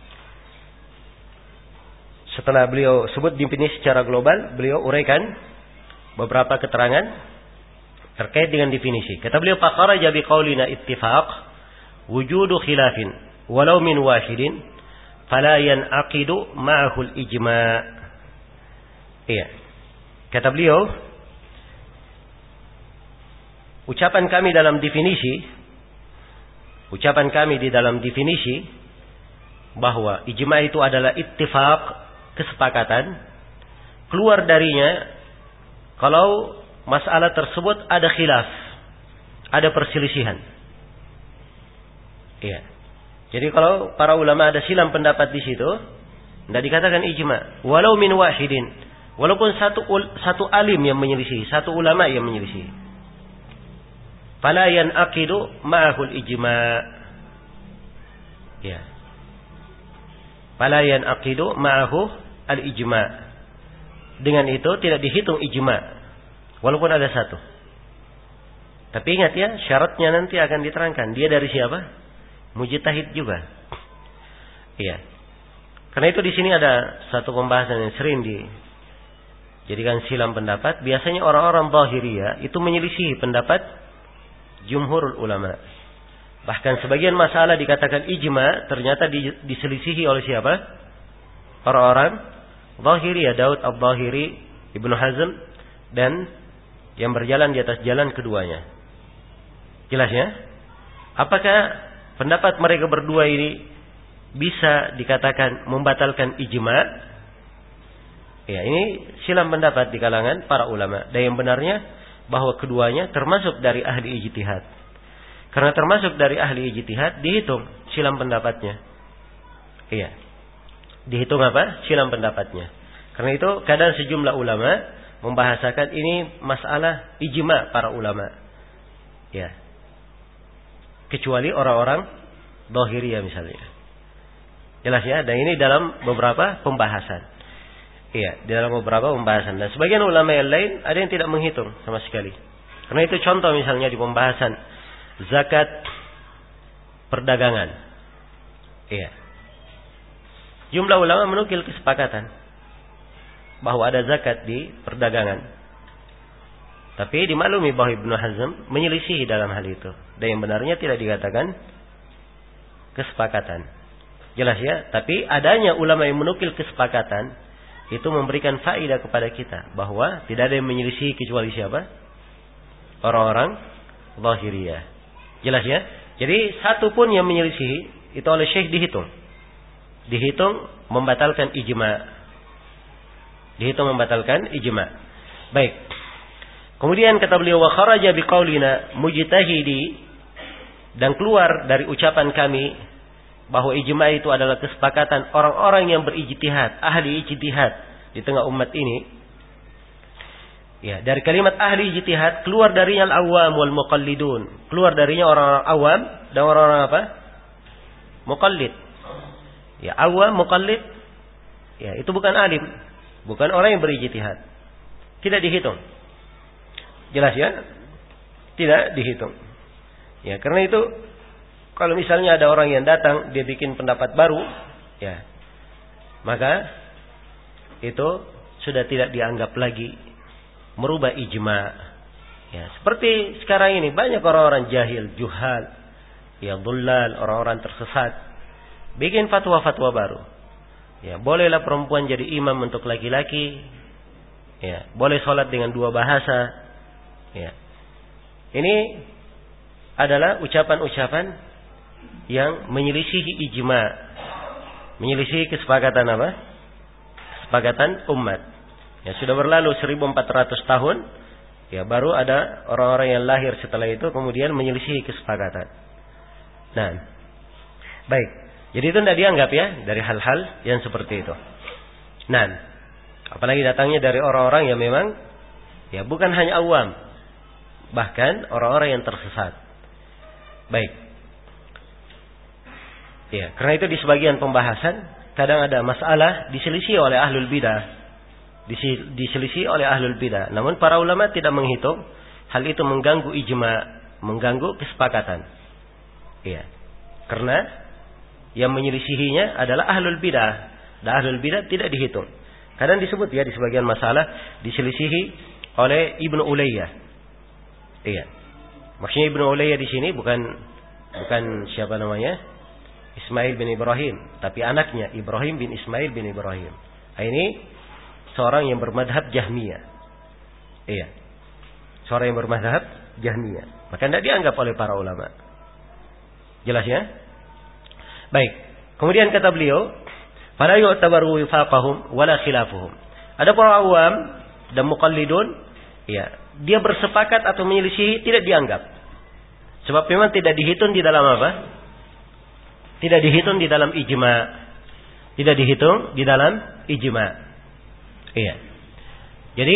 Setelah beliau sebut definisi secara global, beliau uraikan beberapa keterangan terkait dengan definisi. Kata beliau, faqaraja biqaulina ittifaq wujudu khilafin walau min wahidin fala yan'aqidu ma'ahul ijma'. Iya. Kata beliau, ucapan kami dalam definisi, ucapan kami di dalam definisi bahwa ijma' itu adalah ittifaq, kesepakatan, keluar darinya kalau masalah tersebut ada khilaf, ada perselisihan. Iya. Jadi kalau para ulama ada silam pendapat di situ, tidak dikatakan ijma. Walau min wahidin, walaupun satu satu alim yang menyelisih, satu ulama yang menyelisih. Fala yan'aqidu ma'ahul ijma'. Ya. Fala yan'aqidu ma'ahu al-ijma'. Dengan itu tidak dihitung ijma', walaupun ada satu. Tapi ingat ya, syaratnya nanti akan diterangkan. Dia dari siapa? Mujtahid juga. Iya. Karena itu di sini ada satu pembahasan yang sering dijadikan silam pendapat. Biasanya orang-orang Zahiriyah itu menyelisih pendapat jumhurul ulama. Bahkan sebagian masalah dikatakan ijma', ternyata diselisihi oleh siapa? Orang-orang Zahiriyah, Daud al-Zahiri, Ibnu Hazm, dan yang berjalan di atas jalan keduanya. Jelas ya? Apakah pendapat mereka berdua ini bisa dikatakan membatalkan ijma'? Ya, ini silam pendapat di kalangan para ulama. Dan yang benarnya bahwa keduanya termasuk dari ahli ijtihad. Karena termasuk dari ahli ijtihad, dihitung silam pendapatnya. Iya. Dihitung apa? Silam pendapatnya. Karena itu kadang sejumlah ulama membahasakan ini masalah ijma' para ulama. Ya. Kecuali orang-orang Zahiriyah misalnya. Jelas ya, dan ini dalam beberapa pembahasan. Iya, di dalam beberapa pembahasan. Dan sebagian ulama yang lain ada yang tidak menghitung sama sekali. Karena itu contoh misalnya di pembahasan zakat perdagangan. Iya. Jumlah ulama menukil kesepakatan bahwa ada zakat di perdagangan. Tapi dimaklumi bahwa Ibnu Hazm menyelisihi dalam hal itu. Dan yang benarnya tidak dikatakan kesepakatan. Jelas ya? Tapi adanya ulama yang menukil kesepakatan itu memberikan faedah kepada kita bahwa tidak ada yang menyelisihi kecuali siapa? Orang-orang Zahiriyah. Jelas ya? Jadi satu pun yang menyelisihi itu oleh Syekh dihitung. Dihitung membatalkan ijma. Dihitung membatalkan ijma. Baik. Kemudian kata beliau wa kharaja biqaulina mujtahidi, dan keluar dari ucapan kami bahwa ijma itu adalah kesepakatan orang-orang yang berijtihad, ahli ijtihad di tengah umat ini. Ya, dari kalimat ahli ijtihad keluar darinya al-awam wal muqallidun. Keluar darinya orang-orang awam dan orang-orang apa? Muqallid. Ya, awam, muqallid, ya itu bukan alim, bukan orang yang berijtihad. Tidak dihitung. Jelas ya? Tidak dihitung. Ya, karena itu kalau misalnya ada orang yang datang dia bikin pendapat baru, ya, maka itu sudah tidak dianggap lagi merubah ijma. Ya, seperti sekarang ini banyak orang-orang jahil, juhal, ya dhullal, orang-orang tersesat, bikin fatwa-fatwa baru. Ya, bolehlah perempuan jadi imam untuk laki-laki. Ya, boleh sholat dengan dua bahasa. Ya. Ini adalah ucapan-ucapan yang menyelisihi ijma, menyelisihi kesepakatan apa? Kesepakatan umat. Ya, sudah berlalu seribu empat ratus tahun, ya baru ada orang-orang yang lahir setelah itu kemudian menyelisihi kesepakatan. Nah, baik. Jadi itu tidak dianggap ya dari hal-hal yang seperti itu. Nah, apalagi datangnya dari orang-orang yang memang ya bukan hanya awam, bahkan orang-orang yang tersesat. Baik. Ya, karena itu di sebagian pembahasan kadang ada masalah diselisih oleh ahlul bidah, diselisih oleh ahlul bidah. Namun para ulama tidak menghitung hal itu mengganggu ijma, mengganggu kesepakatan. Ya, karena yang menyelisihinya adalah ahlul bidah, dan ahlul bidah tidak dihitung. Kadang disebut ya di sebagian masalah diselisihi oleh Ibnu Ulayyah. Iya. Maksudnya Ibnu Ulayyah di sini bukan bukan siapa namanya? Ismail bin Ibrahim, tapi anaknya Ibrahim bin Ismail bin Ibrahim. Ini seorang yang bermadhab Jahmiyah. Iya. Seorang yang bermadhab Jahmiyah. Maka tidak dianggap oleh para ulama. Jelas ya? Baik. Kemudian kata beliau, fala yu'tabaru wifaqahum wala khilafuhum. Ada para awam dan muqallidun, ya, dia bersepakat atau menyelisihi tidak dianggap. Sebab memang tidak dihitung di dalam apa? Tidak dihitung di dalam ijma. Tidak dihitung di dalam ijma. Iya. Jadi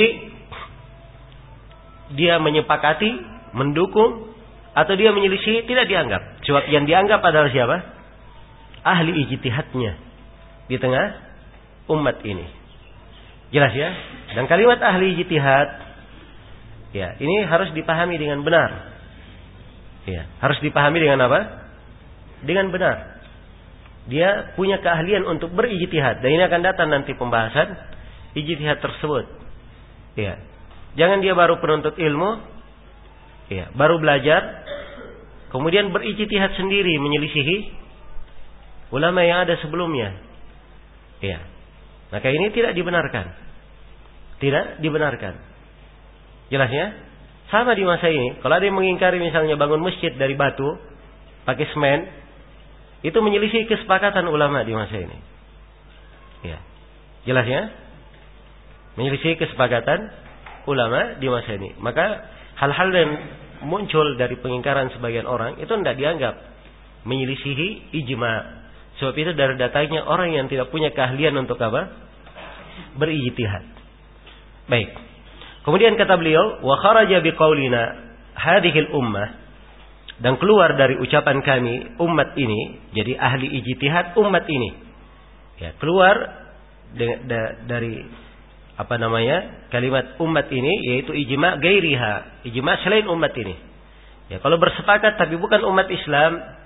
dia menyepakati, mendukung, atau dia menyelisih tidak dianggap. Sebab yang dianggap adalah siapa? Ahli ijtihadnya di tengah umat ini. Jelas ya? Dan kalimat ahli ijtihad, ya, ini harus dipahami dengan benar. Ya, harus dipahami dengan apa? Dengan benar. Dia punya keahlian untuk berijtihad, dan ini akan datang nanti pembahasan ijtihad tersebut. Ya. Jangan dia baru penuntut ilmu, ya, baru belajar, kemudian berijtihad sendiri menyelisihi ulama yang ada sebelumnya. Ya. Maka ini tidak dibenarkan. Tidak dibenarkan. Jelas ya? Sama di masa ini, kalau ada yang mengingkari misalnya bangun masjid dari batu pakai semen, itu menyelisih kesepakatan ulama di masa ini. Ya. Jelas ya? Menyelisih kesepakatan ulama di masa ini. Maka hal-hal yang muncul dari pengingkaran sebagian orang itu tidak dianggap menyelisihi ijma. Sebab itu dari datanya orang yang tidak punya keahlian untuk apa? Berijtihad. Baik. Kemudian kata beliau, wa kharaja biqaulina hadhil ummah, dan keluar dari ucapan kami umat ini, jadi ahli ijtihad umat ini. Ya, keluar de, de, dari apa namanya? Kalimat umat ini yaitu ijma gairiha, ijma selain umat ini. Ya, kalau bersepakat tapi bukan umat Islam,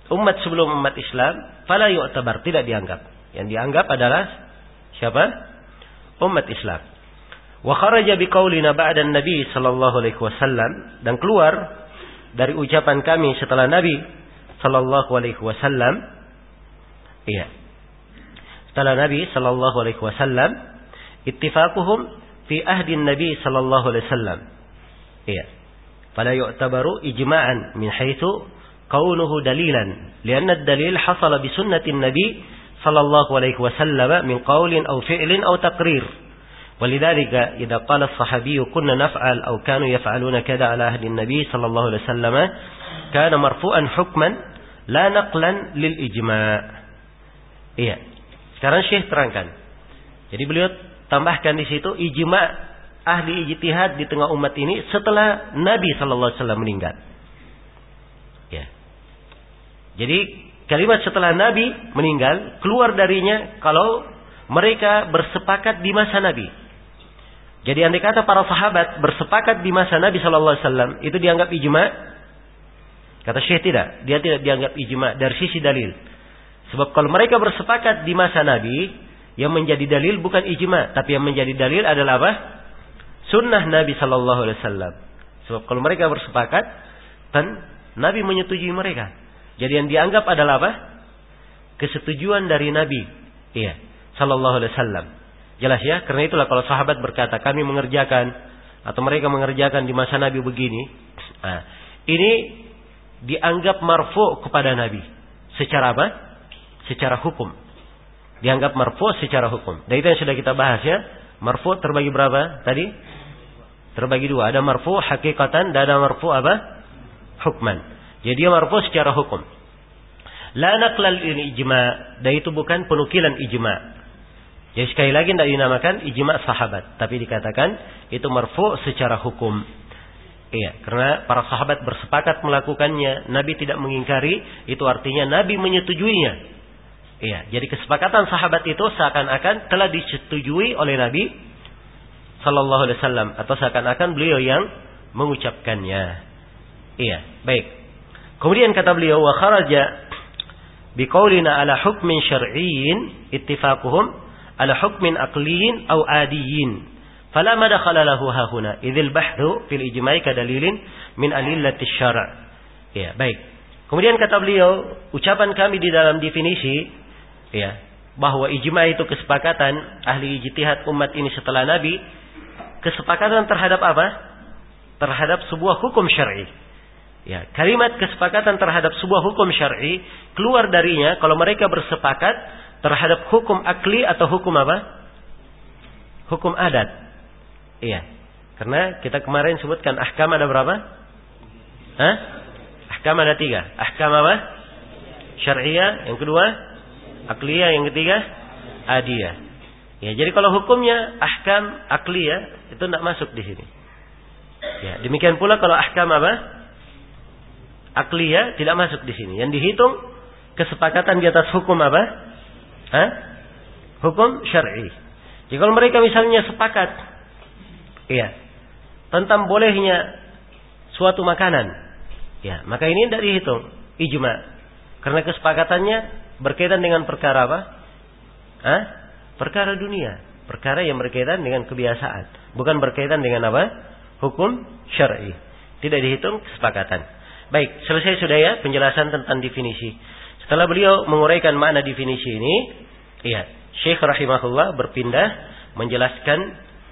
umat sebelum umat Islam, fala yu'tabar, tidak dianggap. Yang dianggap adalah siapa? Umat Islam. Wa kharaja biqaulina ba'da Nabi sallallahu alaihi wasallam, dan keluar dari ucapan kami setelah Nabi sallallahu alaihi wasallam. Iya. Setelah Nabi sallallahu alaihi wasallam, ittifaquhum fi ahdi Nabi sallallahu alaihi wasallam. Iya. Fala yu'tabaru ijma'an min haitsu kaunuhu dalilan, lianna ad-dalil hasala bi sunnati Nabi sallallahu alaihi wasallam min qaulin aw fi'lin aw taqrir. Walidhalika idza qala as-sahabiyyu kunna naf'al aw kanu yaf'aluna kada ala ahdi Nabi sallallahu alaihi wasallam kana marfu'an hukman la naqlan lil ijma'. Iya. Sekarang Syekh terangkan. Jadi beliau tambahkan di situ ijma' ahli ijtihad di tengah umat ini setelah Nabi sallallahu alaihi wasallam meninggal. Ya. Jadi kalimat setelah Nabi meninggal keluar darinya kalau mereka bersepakat di masa Nabi. Jadi andai kata para sahabat bersepakat di masa Nabi sallallahu alaihi wasallam, itu dianggap ijma'? Kata Syekh tidak, dia tidak dianggap ijma' dari sisi dalil. Sebab kalau mereka bersepakat di masa Nabi, yang menjadi dalil bukan ijma', tapi yang menjadi dalil adalah apa? Sunnah Nabi sallallahu alaihi wasallam. Sebab kalau mereka bersepakat, kan Nabi menyetujui mereka. Jadi yang dianggap adalah apa? Kesetujuan dari Nabi. Iya, sallallahu alaihi wasallam. Jelas ya? Karena itulah kalau sahabat berkata, kami mengerjakan atau mereka mengerjakan di masa Nabi begini, nah, ini dianggap marfu' kepada Nabi. Secara apa? Secara hukum. Dianggap marfu' secara hukum. Dan itu yang sudah kita bahas ya. Marfu' terbagi berapa tadi? Terbagi dua. Ada marfu' hakikatan dan ada marfu' apa? Hukman. Jadi dia marfu' secara hukum. La naqlal ijma'. Dan itu bukan penukilan ijma'. Jadi sekali lagi tidak dinamakan ijma' sahabat, tapi dikatakan itu marfu' secara hukum. Iya, karena para sahabat bersepakat melakukannya, Nabi tidak mengingkari, itu artinya Nabi menyetujuinya. Iya, jadi kesepakatan sahabat itu seakan-akan telah disetujui oleh Nabi sallallahu alaihi wasallam, atau seakan-akan beliau yang mengucapkannya. Iya, baik. Kemudian kata beliau, wa kharaja biqaulina ala hukmin syar'iyyin ittifaquhum ala hukmin aqliyin aw adiyin fala madakhala lahu hahuna idzil bahthu fil ijma'i kadalilin min adillati syara'. Ya, baik. Kemudian kata beliau, ucapan kami di dalam definisi ya, bahwa ijma' itu kesepakatan ahli ijtihad umat ini setelah Nabi, kesepakatan terhadap apa? Terhadap sebuah hukum syar'i. Ya, kalimat kesepakatan terhadap sebuah hukum syar'i keluar darinya kalau mereka bersepakat terhadap hukum akli atau hukum apa? Hukum adat. Iya. Karena kita kemarin sebutkan ahkam ada berapa? Hah? Ahkam ada tiga. Ahkam apa? Syar'iyah. Yang kedua akliyah. Yang ketiga adiyah. Ya, jadi kalau hukumnya ahkam akliyah itu tidak masuk di sini. Ya, demikian pula kalau ahkam apa? Akliyah tidak masuk di sini. Yang dihitung kesepakatan di atas hukum apa? Hah? Hukum syar'i. Jadi kalau mereka misalnya sepakat, iya, tentang bolehnya suatu makanan, ya, maka ini tidak dihitung ijma', karena kesepakatannya berkaitan dengan perkara apa? Hah? Perkara dunia, perkara yang berkaitan dengan kebiasaan, bukan berkaitan dengan apa? Hukum syar'i. Tidak dihitung kesepakatan. Baik, selesai sudah ya penjelasan tentang definisi. Setelah beliau menguraikan makna definisi ini, iya, Syekh rahimahullah berpindah menjelaskan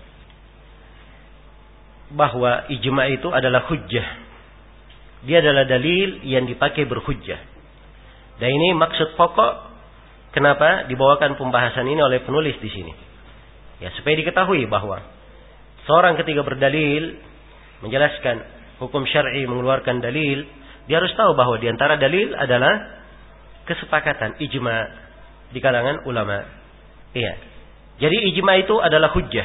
bahwa ijma' itu adalah hujjah. Dia adalah dalil yang dipakai berhujjah. Dan ini maksud pokok kenapa dibawakan pembahasan ini oleh penulis di sini. Ya, supaya diketahui bahwa seorang ketika berdalil menjelaskan hukum syar'i, mengeluarkan dalil, dia harus tahu bahwa di antara dalil adalah kesepakatan ijma' di kalangan ulama. Iya. Jadi ijma' itu adalah hujjah.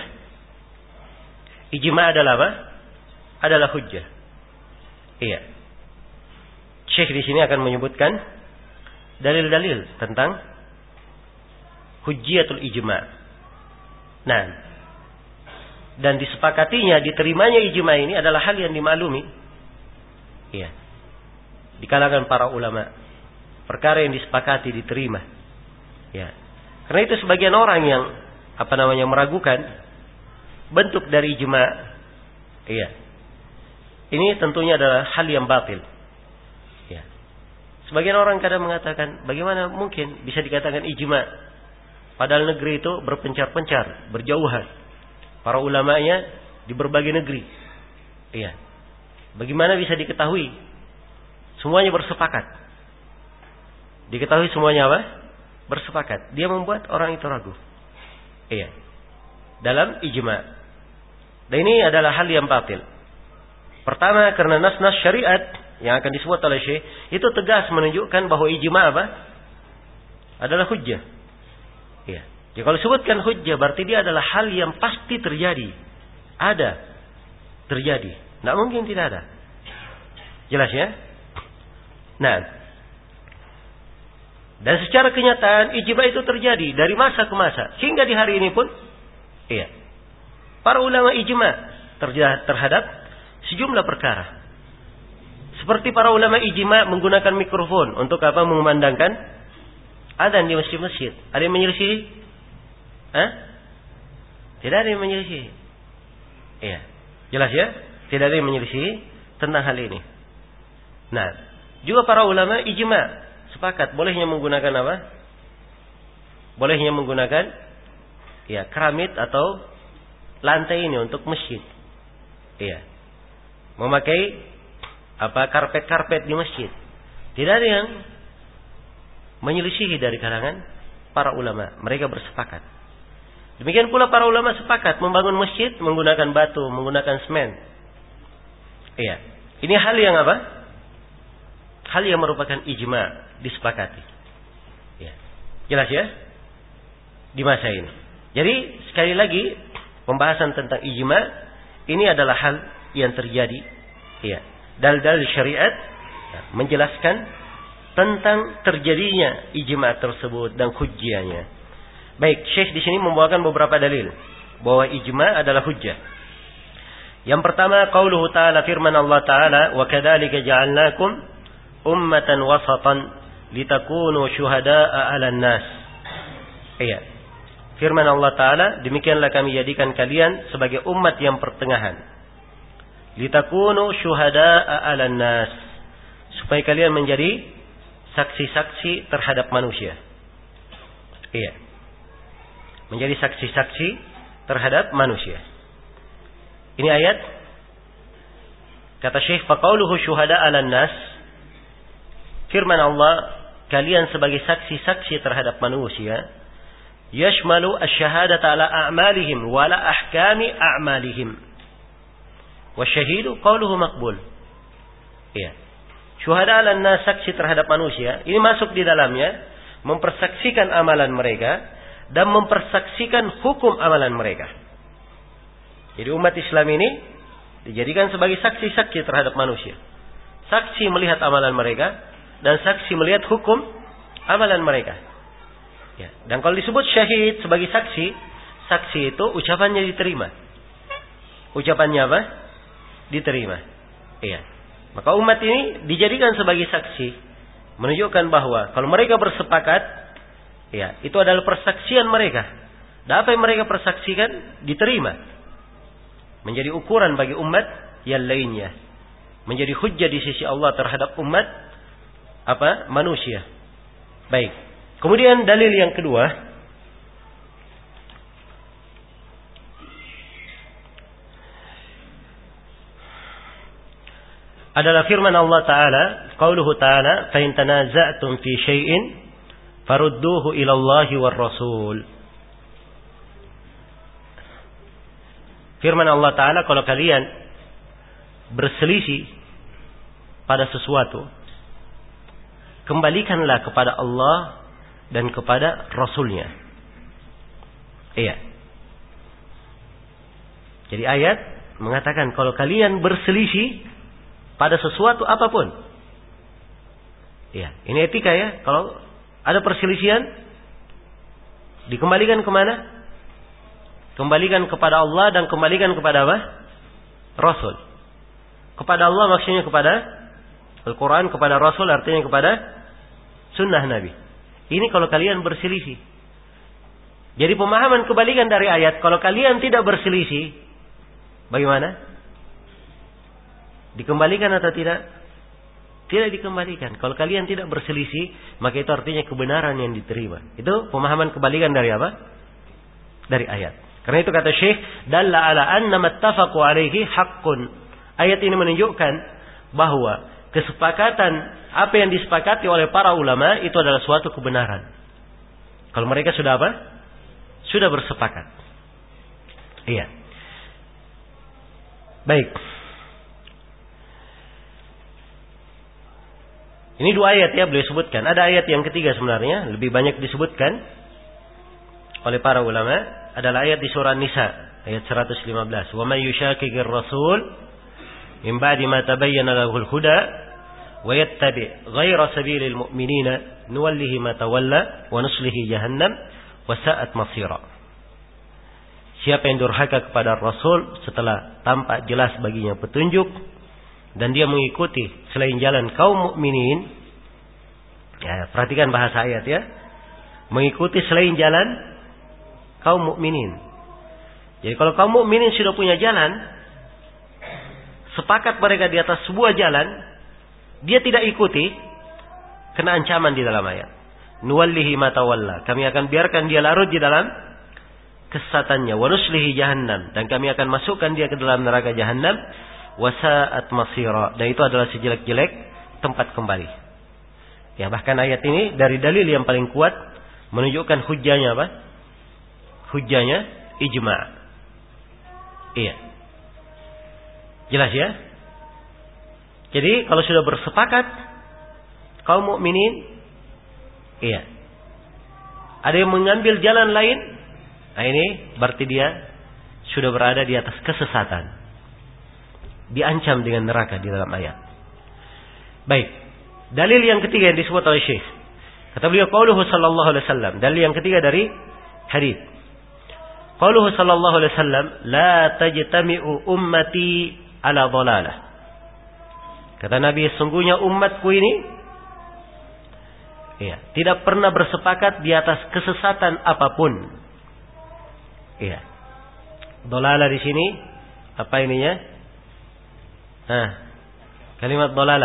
Ijma' adalah apa? Adalah hujjah. Iya. Syekh di sini akan menyebutkan dalil-dalil tentang hujjatul ijma'. Nah, dan disepakatinya, diterimanya ijma' ini adalah hal yang dimaklumi. Iya. Di kalangan para ulama. perkara yang disepakati diterima. Ya. Karena itu sebagian orang yang apa namanya meragukan bentuk dari ijma'. Iya. Ini tentunya adalah hal yang batil. Ya. Sebagian orang kadang mengatakan, bagaimana mungkin bisa dikatakan ijma'? Padahal negeri itu berpencar-pencar, berjauhan. Para ulamanya di berbagai negeri. Iya. Bagaimana bisa diketahui? Semuanya bersepakat. Diketahui semuanya apa? Bersepakat. Dia membuat orang itu ragu. Iya. Dalam ijma'. Dan ini adalah hal yang batil. Pertama, karena nas-nas syariat yang akan disebut oleh Syekh itu tegas menunjukkan bahwa ijma' apa? Adalah hujjah. Iya. Jadi kalau disebutkan hujjah berarti dia adalah hal yang pasti terjadi. Ada. Terjadi. Tidak mungkin tidak ada. Jelas ya? Nah. Dan secara kenyataan ijma' itu terjadi dari masa ke masa. Hingga di hari ini pun. Iya. Para ulama ijma' terhadap sejumlah perkara. Seperti para ulama ijma' menggunakan mikrofon untuk apa? Mengumandangkan adzan di masjid-masjid. Ada yang menyelisihi? Hah? Tidak ada yang menyelisihi. Iya. Jelas ya? Tidak ada yang menyelisihi tentang hal ini. Nah, juga para ulama ijma' sepakat bolehnya menggunakan apa? Bolehnya menggunakan ya keramik atau lantai ini untuk masjid. Iya. Memakai apa karpet-karpet di masjid. Tidak ada yang menyelisihi dari kalangan para ulama. Mereka bersepakat. Demikian pula para ulama sepakat membangun masjid menggunakan batu, menggunakan semen. Iya. Ini hal yang apa? Hal yang merupakan ijma', disepakati. Ya. Jelas ya? Di masa ini. Jadi sekali lagi pembahasan tentang ijma' ini adalah hal yang terjadi. Ya. Dalil-dalil syariat menjelaskan tentang terjadinya ijma' tersebut dan hujjahnya. Baik, Syekh di sini membawakan beberapa dalil bahwa ijma' adalah hujjah. Yang pertama, qauluhu ta'ala, firman Allah Ta'ala, wa kadzalika ja'alnakum ummatan wasatan litakunu syuhada'a 'alan nas. Iya. Firman Allah Ta'ala, demikianlah kami jadikan kalian sebagai umat yang pertengahan. Litakunu syuhada'a 'alan nas. Supaya kalian menjadi saksi-saksi terhadap manusia. Iya. Menjadi saksi-saksi terhadap manusia. Ini ayat kata Syekh, faqauluhu syuhada'a 'alan nas. Firman Allah, kalian sebagai saksi-saksi terhadap manusia, yashmalu asy-syahadata 'ala a'malihim wa 'ala ahkami a'malihim. Wasyahidu qauluhu maqbul. Iya. Syuhada 'alan nas, saksi terhadap manusia, ini masuk di dalamnya mempersaksikan amalan mereka dan mempersaksikan hukum amalan mereka. Jadi umat Islam ini dijadikan sebagai saksi-saksi terhadap manusia. Saksi melihat amalan mereka dan saksi melihat hukum amalan mereka. Ya. Dan kalau disebut syahid sebagai saksi, saksi itu ucapannya diterima. Ucapannya apa? Diterima. Iya. Maka umat ini dijadikan sebagai saksi, menunjukkan bahwa kalau mereka bersepakat, ya, itu adalah persaksian mereka. Dan apa yang mereka persaksikan diterima. Menjadi ukuran bagi umat yang lainnya. Menjadi hujjah di sisi Allah terhadap umat apa? Manusia. Baik. Kemudian dalil yang kedua, adalah firman Allah Ta'ala, qauluhu Ta'ala, fa in tanaza'tum fi syai'in farudduhu ila Allahi war Rasul. Firman Allah Ta'ala, kalau kalian berselisih pada sesuatu, kembalikanlah kepada Allah dan kepada Rasulnya. Iya. Jadi ayat mengatakan kalau kalian berselisih pada sesuatu apapun. Ya, ini etika ya. Kalau ada perselisihan, dikembalikan kemana? Kembalikan kepada Allah dan kembalikan kepada apa? Rasul. Kepada Allah maksudnya kepada Al-Quran, kepada Rasul artinya kepada sunnah Nabi. Ini kalau kalian berselisih. Jadi pemahaman kebalikan dari ayat, kalau kalian tidak berselisih, bagaimana? Dikembalikan atau tidak? Tidak dikembalikan. Kalau kalian tidak berselisih, maka itu artinya kebenaran yang diterima. Itu pemahaman kebalikan dari apa? Dari ayat. Karena itu kata Syekh, dalla ala anna mattafaqu alaihi haqqun. Ayat ini menunjukkan bahwa kesepakatan apa yang disepakati oleh para ulama itu adalah suatu kebenaran. Kalau mereka sudah apa? Sudah bersepakat. Iya. Baik. Ini dua ayat ya beliau sebutkan. Ada ayat yang ketiga sebenarnya, lebih banyak disebutkan oleh para ulama, adalah ayat di surah Nisa ayat seratus lima belas. Wa may yushaqiqir rasul min ba'di ma tabayyana lahul huda wa yattabi' ghayra sabilil mu'minina nuwallihi ma tawalla wa nuslihi jahannam wa sa'at masira. Siapa yang durhaka kepada Rasul setelah tampak jelas baginya petunjuk dan dia mengikuti selain jalan kaum mukminin, ya, perhatikan bahasa ayat ya, mengikuti selain jalan kaum mukminin. Jadi kalau kaum mukminin sudah punya jalan, sepakat mereka di atas sebuah jalan, dia tidak ikuti, kena ancaman di dalam ayat. Nuwallihi ma tawalla. Kami akan biarkan dia larut di dalam kesesatannya. Wa nuslihi jahannam. Dan kami akan masukkan dia ke dalam neraka jahannam. Wa sa'at masira. Dan itu adalah sejelek-jelek tempat kembali. Ya, bahkan ayat ini dari dalil yang paling kuat menunjukkan hujjahnya apa? Hujjahnya ijma'. Iya. Jelas ya? Jadi kalau sudah bersepakat kaum mukminin, iya, ada yang mengambil jalan lain, nah ini berarti dia sudah berada di atas kesesatan, diancam dengan neraka di dalam ayat. Baik, dalil yang ketiga yang disebut oleh Syekh, kata beliau qauluhu sallallahu alaihi wasallam, dalil yang ketiga dari hadis. Qauluhu sallallahu alaihi wasallam, la tajtami'u ummati ala dhalalah. Kata Nabi, sungguhnya umatku ini, iya, tidak pernah bersepakat di atas kesesatan apapun. Iya. Dolala di sini apa ininya? Nah, kalimat dolala.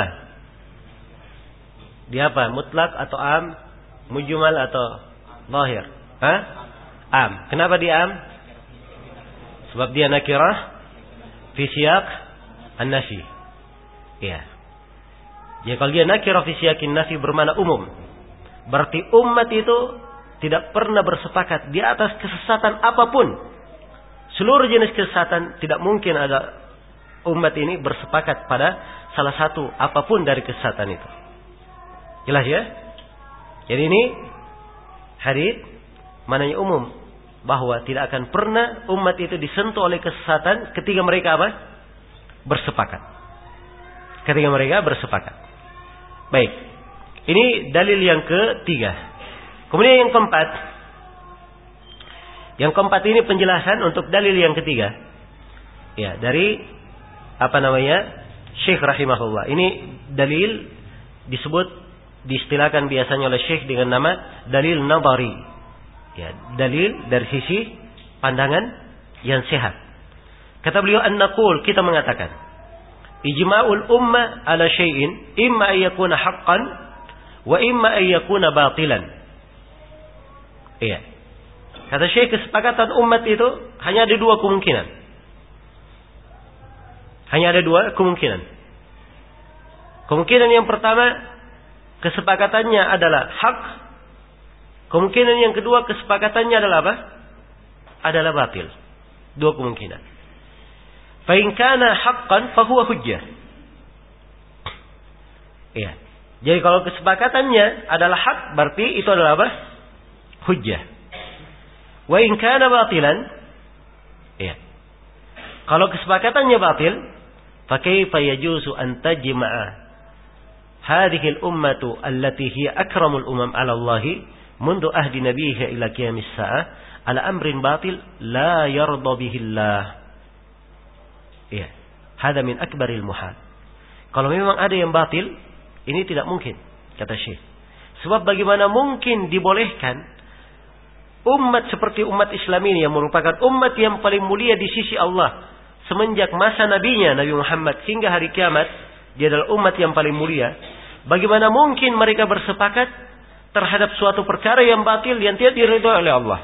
Dia apa? Mutlak atau am? Mujmal atau zahir? Hah? Am. Kenapa dia am? Sebab dia nakirah fi siyaq an-nafi. Iya. Jadi kalau dia nakirah fi siyaqin nafi bermakna umum. Berarti umat itu tidak pernah bersepakat di atas kesesatan apapun. Seluruh jenis kesesatan tidak mungkin ada umat ini bersepakat pada salah satu apapun dari kesesatan itu. Jelas ya? Jadi ini hadits mananya umum, bahwa tidak akan pernah umat itu disentuh oleh kesesatan ketika mereka apa? Bersepakat. Ketika mereka bersepakat. Baik. Ini dalil yang ketiga. Kemudian yang keempat. Yang keempat ini penjelasan untuk dalil yang ketiga. Ya, dari apa namanya? Syekh rahimahullah. Ini dalil disebut, diistilahkan biasanya oleh Syekh dengan nama dalil nadhari. Ya, dalil dari sisi pandangan yang sehat. Kata beliau, an-naqul, kita mengatakan, ijma'ul ummah ala syai'in imma an yakuna haqqan wa imma an yakuna batilan. Iya. Kata Syekh, kesepakatan umat itu hanya ada dua kemungkinan. Hanya ada dua kemungkinan. Kemungkinan yang pertama, kesepakatannya adalah hak. Kemungkinan yang kedua, kesepakatannya adalah apa? Adalah batil. Dua kemungkinan. Fa in kana haqqan fa huwa hujjah. Iya. Jadi kalau kesepakatannya adalah hak, berarti itu adalah apa? Hujjah. Wa in kana batilan, iya. Kalau kesepakatannya batil, fa kaifa yajuzu an tajma'a hadhihi al-ummatu allati hiya akramul umam 'ala Allah mundu ahdi nabiyha ila qiyamis sa'ah ala amrin batil la yarda bihi Allah. Iya, hada min akbaril muhal. Kalau memang ada yang batil, ini tidak mungkin, kata Syekh. Sebab bagaimana mungkin dibolehkan umat seperti umat Islam ini yang merupakan umat yang paling mulia di sisi Allah semenjak masa nabinya Nabi Muhammad hingga hari kiamat, dia adalah umat yang paling mulia. Bagaimana mungkin mereka bersepakat terhadap suatu perkara yang batil yang tidak diridhoi oleh Allah?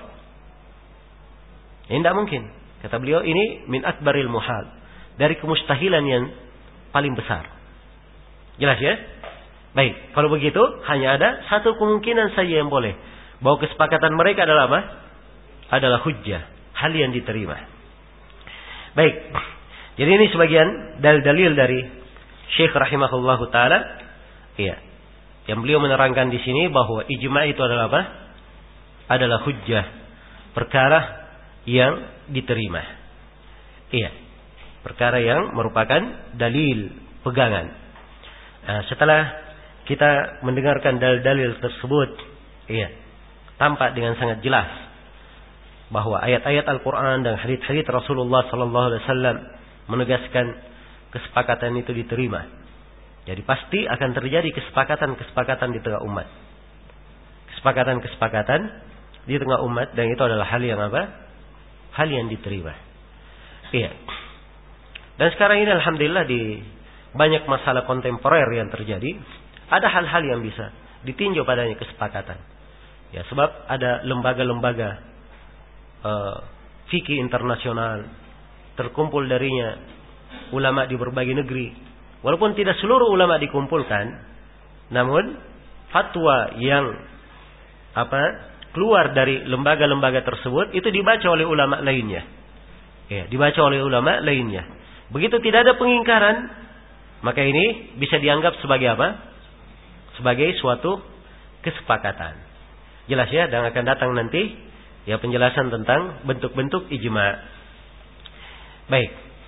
Ini tidak mungkin. Kata beliau, ini min akbaril muhal, dari kemustahilan yang paling besar. Jelas ya? Baik, kalau begitu hanya ada satu kemungkinan saja yang boleh, bahwa kesepakatan mereka adalah apa? Adalah hujjah, hal yang diterima. Baik, jadi ini sebagian dalil-dalil dari Syekh rahimahullahu taala, iya, yang beliau menerangkan di sini bahwa ijma itu adalah apa? Adalah hujjah, perkara yang diterima. Iya, perkara yang merupakan dalil pegangan. Nah, setelah kita mendengarkan dalil-dalil tersebut, iya, tampak dengan sangat jelas bahwa ayat-ayat Al-Quran dan hadits-hadits Rasulullah Sallallahu Alaihi Wasallam menegaskan kesepakatan itu diterima. Jadi pasti akan terjadi kesepakatan-kesepakatan di tengah umat, kesepakatan-kesepakatan di tengah umat, dan itu adalah hal yang apa? Hal yang diterima. Iya. Dan sekarang ini alhamdulillah di banyak masalah kontemporer yang terjadi, ada hal-hal yang bisa ditinjau padanya kesepakatan. Ya, sebab ada lembaga-lembaga uh, fikih internasional, terkumpul darinya ulama di berbagai negeri. Walaupun tidak seluruh ulama dikumpulkan, namun fatwa yang apa keluar dari lembaga-lembaga tersebut itu dibaca oleh ulama lainnya. Ya, dibaca oleh ulama lainnya. Begitu tidak ada pengingkaran, maka ini bisa dianggap sebagai apa? Sebagai suatu kesepakatan. Jelas ya, dan akan datang nanti ya penjelasan tentang bentuk-bentuk ijma. Baik.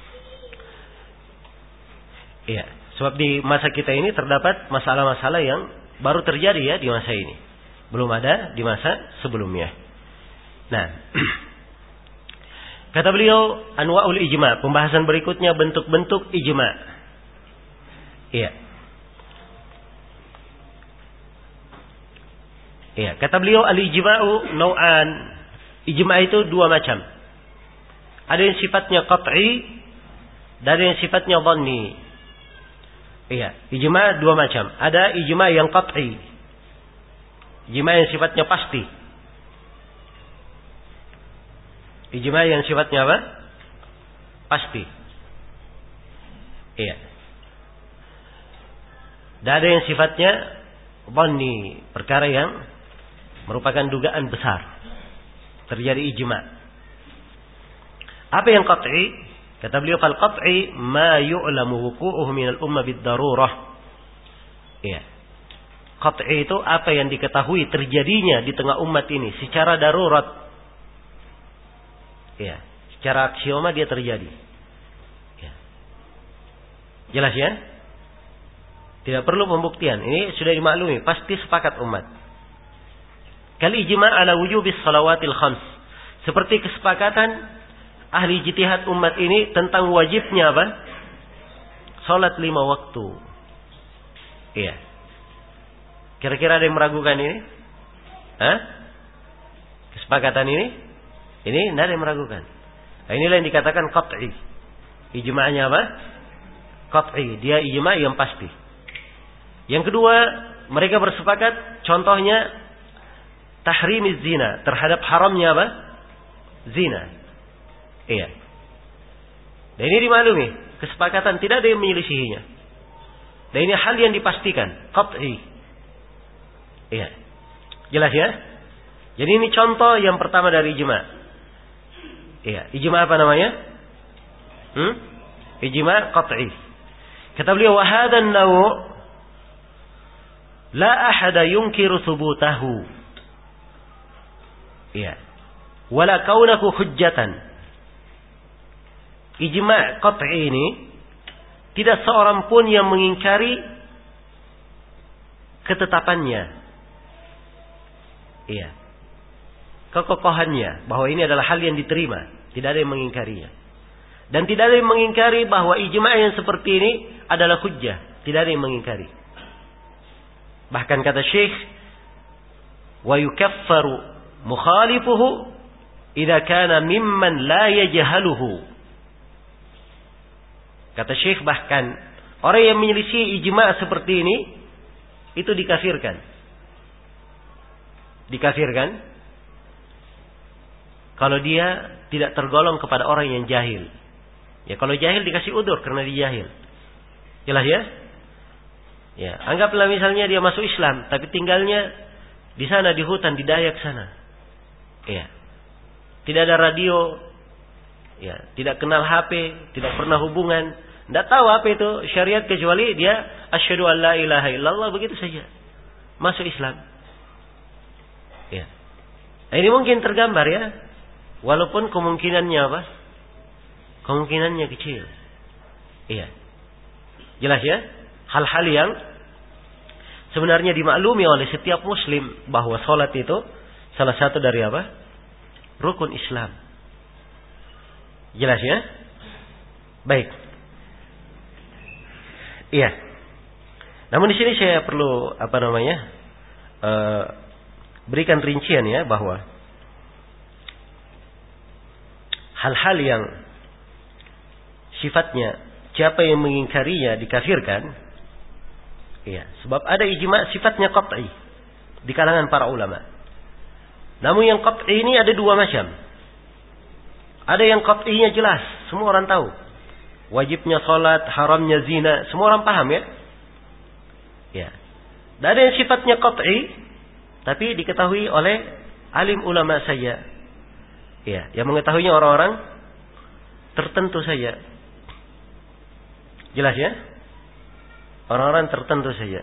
Iya, sebab di masa kita ini terdapat masalah-masalah yang baru terjadi ya di masa ini. Belum ada di masa sebelumnya. Nah, kata beliau, anwa'ul ijma, pembahasan berikutnya bentuk-bentuk ijma. Iya. Iya, kata beliau al-ijma'u nau'an. Ijma' itu dua macam. Ada yang sifatnya qat'i, dan ada yang sifatnya dhanni. Iya, ijma' dua macam. Ada ijma' yang qat'i. Ijma' yang sifatnya pasti. Ijma' yang sifatnya apa? Pasti. Iya. Dan ada yang sifatnya dhanni, perkara yang merupakan dugaan besar terjadi ijma'. Apa yang qat'i? Kata beliau, fal qat'i ma yu'lamu wuqu'uhu min al-umma bid-darurah. Iya. Qat'i itu apa yang diketahui terjadinya di tengah umat ini secara darurat. Iya, secara aksioma dia terjadi. Iya. Jelas ya? Tidak perlu pembuktian. Ini sudah dimaklumi, pasti sepakat umat. Kal ijma' ala wujubis salawatil khams. Seperti kesepakatan ahli ijtihad umat ini tentang wajibnya apa? Salat lima waktu. Iya. Kira-kira ada yang meragukan ini? Hah? Kesepakatan ini? Ini tidak ada yang meragukan. Nah, inilah yang dikatakan qat'i. Ijma'nya apa? Qat'i. Dia ijma' yang pasti. Yang kedua, mereka bersepakat contohnya tahrimiz zina, terhadap haramnya apa? Zina. Iya. Dan ini dimaklumi, kesepakatan tidak ada yang menyelisihinya. Dan ini hal yang dipastikan, qat'i. Iya. Jelas ya? Jadi ini contoh yang pertama dari ijma'. Iya, ijma' apa namanya? Hmm? Ijma' qat'i. Kata beliau, wa hadha an-naw' la ahada yunkiru thubutahu. Iya. Wala kaunahu hujjatan. Ijma' qat'i ini tidak seorang pun yang mengingkari ketetapannya. Iya. Kekokohannya bahwa ini adalah hal yang diterima, tidak ada yang mengingkarinya. Dan tidak ada yang mengingkari bahwa ijma' yang seperti ini adalah hujjah, tidak ada yang mengingkari. Bahkan kata Syekh, wa yukaffaru mukhalifuhu idza kana mimman la yajhaluhu. Kata Syekh, bahkan orang yang menyelisih ijma' seperti ini itu dikafirkan. Dikafirkan kalau dia tidak tergolong kepada orang yang jahil. Ya, kalau jahil dikasih udzur karena dia jahil. Jelas ya? Ya, anggaplah misalnya dia masuk Islam tapi tinggalnya di sana di hutan di Dayak sana. Ya. Tidak ada radio, ya, tidak kenal H P, tidak pernah hubungan, tidak tahu apa itu syariat kecuali dia asyhadu an la ilaha illallah, begitu saja masuk Islam. Ya. Nah, ini mungkin tergambar ya, walaupun kemungkinannya apa? Kemungkinannya kecil. Iya. Jelas ya? Hal-hal yang sebenarnya dimaklumi oleh setiap muslim bahwa salat itu salah satu dari apa? Rukun Islam. Jelas ya? Baik. Iya. Namun di sini saya perlu apa namanya? E, berikan rincian ya bahwa hal-hal yang sifatnya siapa yang mengingkarinya dikafirkan. Iya, sebab ada ijma' sifatnya qat'i di kalangan para ulama. Namun yang qat'i ini ada dua macam. Ada yang qat'inya jelas, semua orang tahu. Wajibnya salat, haramnya zina, semua orang paham ya. Ya. Dan ada yang sifatnya qat'i tapi diketahui oleh alim ulama saja. Ya, yang mengetahuinya orang-orang tertentu saja. Jelas ya? Orang-orang tertentu saja.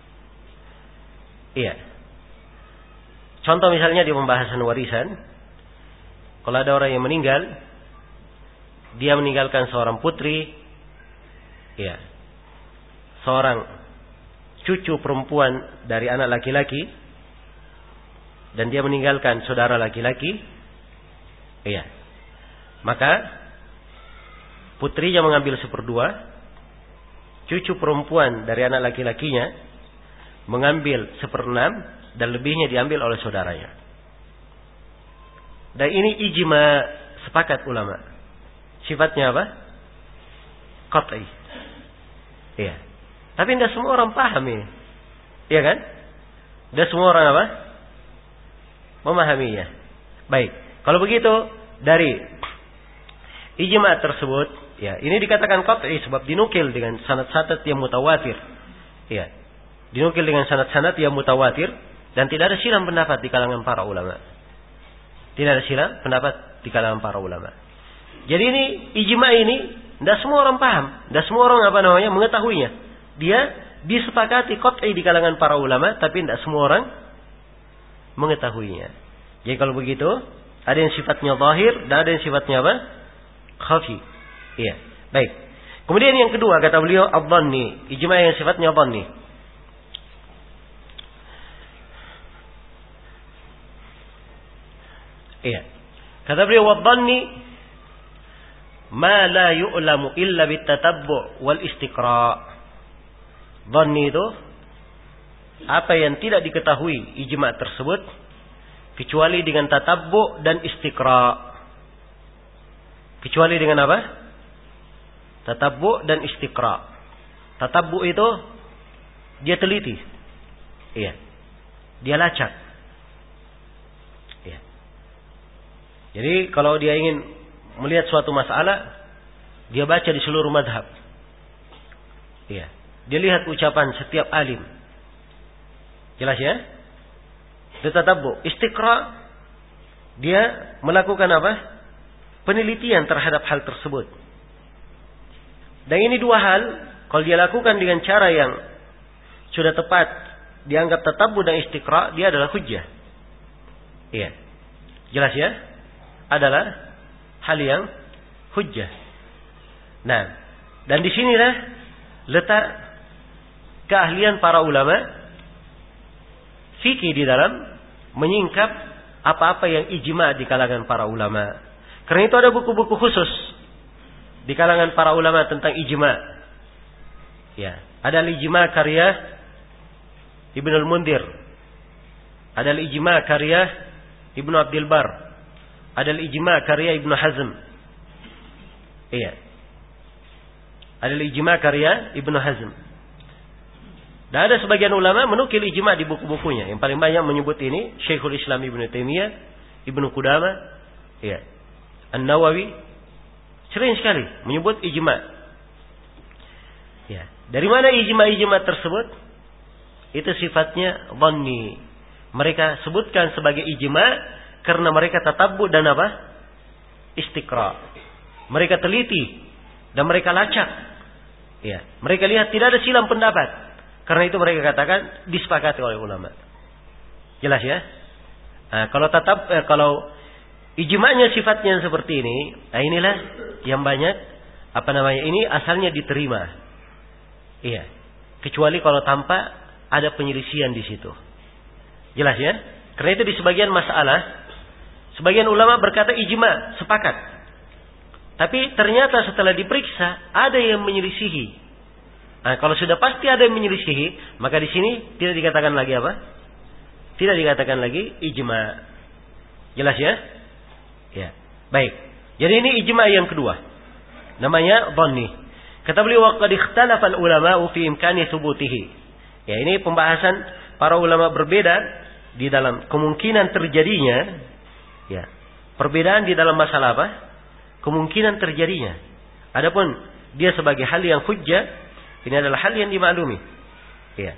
Iya. Contoh misalnya di pembahasan warisan, kalau ada orang yang meninggal, dia meninggalkan seorang putri, ya, seorang cucu perempuan dari anak laki-laki, dan dia meninggalkan saudara laki-laki, ya, maka putrinya mengambil seperdua, cucu perempuan dari anak laki-lakinya mengambil seperenam, dan lebihnya diambil oleh saudaranya. Dan ini ijma' sepakat ulama. Sifatnya apa? Qat'i. Iya. Tapi tidak semua orang paham ini. Iya kan? Tidak semua orang apa? Memahaminya. Baik. Kalau begitu dari ijma' tersebut, ya, ini dikatakan qat'i sebab dinukil dengan sanad-sanad yang mutawatir. Iya. Dinukil dengan sanad-sanad yang mutawatir. Dan tidak ada silang pendapat di kalangan para ulama. Tidak ada silang pendapat di kalangan para ulama. Jadi ini ijma' ini tidak semua orang paham, tidak semua orang apa namanya mengetahuinya. Dia disepakati qat'i di kalangan para ulama, tapi tidak semua orang mengetahuinya. Jadi kalau begitu, ada yang sifatnya zahir dan ada yang sifatnya apa? Khafi. Iya. Baik. Kemudian yang kedua kata beliau adh-dhanni, ijma' yang sifatnya dhanni. Iya. Kata beliau wadhanni ma la yu'lamu illa bitatabbu' wal istiqra'. Dhanni itu apa yang tidak diketahui ijma' tersebut kecuali dengan tatabbu' dan istiqra'. Kecuali dengan apa? Tatabbu' dan istiqra'. Tatabbu' itu dia teliti. Iya. Dia lacak. Jadi kalau dia ingin melihat suatu masalah, dia baca di seluruh madhab. Iya. Dia lihat ucapan setiap alim. Jelas ya? Dia tatabbu. Istiqra, dia melakukan apa? Penelitian terhadap hal tersebut. Dan ini dua hal, kalau dia lakukan dengan cara yang sudah tepat, dianggap tatabbu dan istiqra, dia adalah hujjah. Iya. Jelas ya? Adalah hal yang hujjah. Nah, dan di sinilah letak keahlian para ulama fikih di dalam menyingkap apa-apa yang ijma' di kalangan para ulama. Karena itu ada buku-buku khusus di kalangan para ulama tentang ijma'. Ya, ada al-ijma' karya Ibnu al-Mundhir. Ada al-ijma' karya Ibnu Abdul Bar. Ada al-ijma' karya Ibnu Hazm. Iya. Ada al-ijma' karya Ibnu Hazm. Dan ada sebagian ulama menukil ijma' di buku-bukunya. Yang paling banyak menyebut ini Syekhul Islam Ibnu Taimiyah, Ibnu Qudamah, iya, An-Nawawi sering sekali menyebut ijma'. Ya, dari mana ijma'-ijma' tersebut? Itu sifatnya dhanni. Mereka sebutkan sebagai ijma' karena mereka tatabbu dan apa? Istiqra. Mereka teliti dan mereka lacak. Ya, mereka lihat tidak ada silang pendapat. Karena itu mereka katakan disepakati oleh ulama. Jelas ya? Nah, kalau tatab eh, kalau ijma'nya sifatnya seperti ini, nah inilah yang banyak apa namanya? Ini asalnya diterima. Iya. Kecuali kalau tanpa ada penyelisihan di situ. Jelas ya? Karena itu di sebagian masalah, sebagian ulama berkata ijma', sepakat. Tapi ternyata setelah diperiksa ada yang menyelisihi. Nah, kalau sudah pasti ada yang menyelisihi, maka di sini tidak dikatakan lagi apa? Tidak dikatakan lagi ijma'. Jelas ya? Ya. Baik. Jadi ini ijma' yang kedua. Namanya dhanni. Kata beliau, waqad ikhtalafa al-ulama'u fi imkani thubutihi. Ya, ini pembahasan para ulama berbeda di dalam kemungkinan terjadinya, ya. Perbedaan di dalam masalah apa? Kemungkinan terjadinya. Adapun dia sebagai hal yang hujjah, ini adalah hal yang dimaklumi. Ya.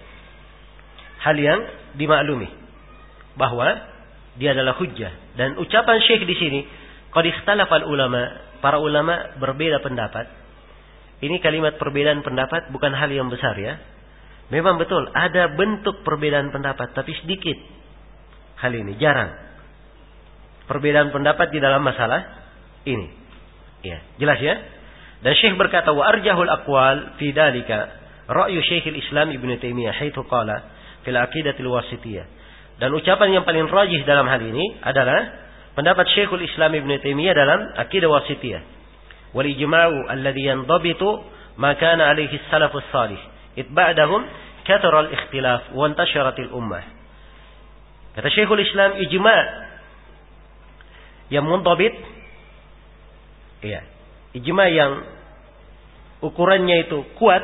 Hal yang dimaklumi bahwa dia adalah hujjah. Dan ucapan Syekh di sini, qad ikhtalafa al-ulama, para ulama berbeda pendapat. Ini kalimat perbedaan pendapat bukan hal yang besar ya. Memang betul ada bentuk perbedaan pendapat, tapi sedikit. Hal ini jarang. Perbedaan pendapat di dalam masalah ini. Ya, jelas ya? Dan Syekh berkata, wa arjahul aqwal fi dalika ra'yu Syekhul Islam Ibnu Taimiyah haitsu qala fil aqidatil wasithiyah. Dan ucapan yang paling rajih dalam hal ini adalah pendapat Syekhul Islam Ibnu Taimiyah dalam aqidah wasithiyah. Wal ijma'u alladhi yandabitu ma kana alaihi salafus salih. Itba'dahum kathara al-ikhtilaf wa intasharat al-ummah. Kata Syekhul Islam, ijma' yang mundabit, iya, ijma' yang ukurannya itu kuat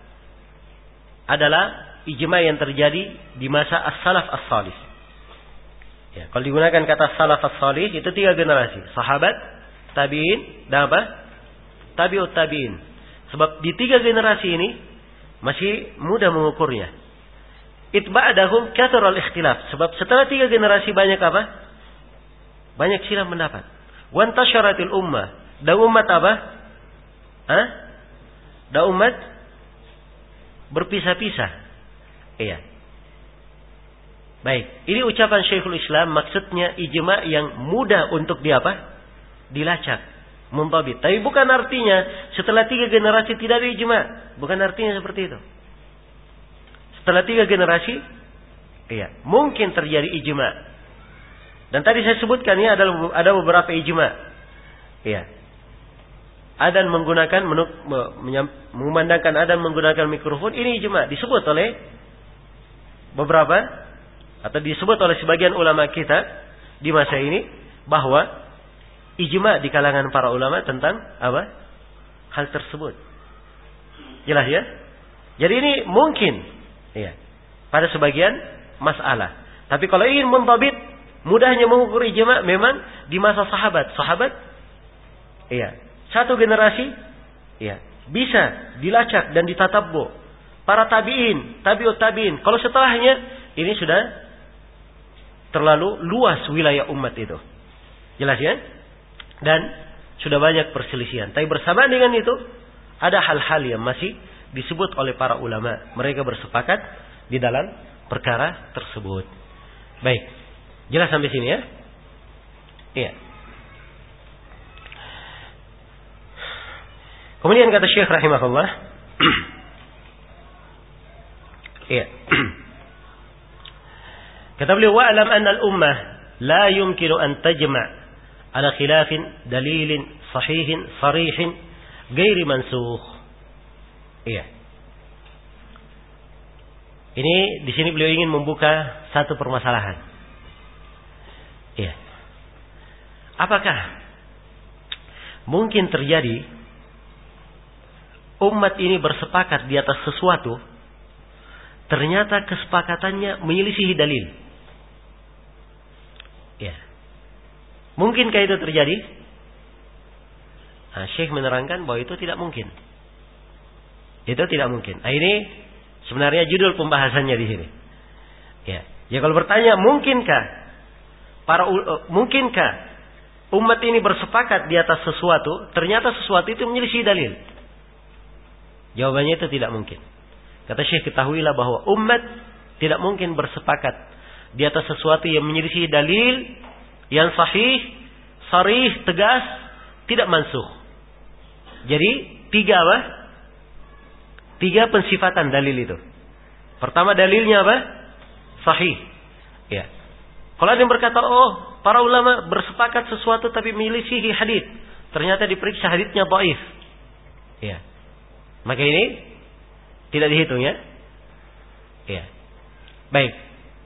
adalah ijma' yang terjadi di masa as-salaf as-salih. Ya, kalau digunakan kata salaf as-salih itu tiga generasi, sahabat, tabi'in, dan apa? Tabi'ut tabi'in. Sebab di tiga generasi ini masih mudah mengukurnya. Itba'dahum kathural ikhtilaf. Sebab setelah tiga generasi banyak apa? Banyak silang pendapat. Wa intasyaratil ummah. Dan umat apa? Hah? Dan umat berpisah-pisah. Iya. Baik, ini ucapan Syekhul Islam, maksudnya ijma' yang mudah untuk di apa? Dilacak. Muntabit. Tapi bukan artinya setelah tiga generasi tidak ada ijma'. Bukan artinya seperti itu. Setelah tiga generasi, iya, mungkin terjadi ijma'. Dan tadi saya sebutkan ya ada ada beberapa ijma'. Iya. Adan menggunakan menuk, mengumandangkan adan menggunakan mikrofon, ini ijma', disebut oleh beberapa atau disebut oleh sebagian ulama kita di masa ini bahwa ijma' di kalangan para ulama tentang apa? Hal tersebut. Jelas ya? Jadi ini mungkin ya, pada sebagian masalah. Tapi kalau ingin muntabit, mudahnya mengukur ijma' memang di masa sahabat. Sahabat iya, satu generasi iya, bisa dilacak dan ditatabbu. Para tabi'in, tabi'ut tabi'in. Kalau setelahnya ini sudah terlalu luas wilayah umat itu. Jelas ya? Dan sudah banyak perselisihan. Tapi bersamaan dengan itu, ada hal-hal yang masih disebut oleh para ulama. Mereka bersepakat di dalam perkara tersebut. Baik. Jelas sampai sini ya? Iya. Kemudian kata Syekh rahimahullah. Iya. Kata beliau, wa'lam anna al-ummah la yumkinu an tajma' ala khilafin dalilin sahihin sarihin ghairi mansukh. Iya. Ini di sini beliau ingin membuka satu permasalahan. Iya. Apakah mungkin terjadi umat ini bersepakat di atas sesuatu, ternyata kesepakatannya menyelisihi dalil? Ya. Mungkinkah itu terjadi? Nah, Syekh menerangkan bahwa itu tidak mungkin. Itu tidak mungkin. Nah, ini sebenarnya judul pembahasannya di sini. Ya. Ya, kalau bertanya mungkinkah para uh, mungkinkah umat ini bersepakat di atas sesuatu, ternyata sesuatu itu menyelisih dalil? Jawabannya itu tidak mungkin. Kata Syekh, ketahuilah bahwa umat tidak mungkin bersepakat di atas sesuatu yang menyelisih dalil yang sahih, sharih, tegas, tidak mansukh. Jadi tiga apa? Tiga pensifatan dalil itu. Pertama, dalilnya apa? Sahih. Ya. Kalau ada yang berkata, oh, para ulama bersepakat sesuatu tapi menyelisihi hadits, ternyata diperiksa haditsnya dhaif. Ya. Maka ini tidak dihitung, ya. Ya. Baik.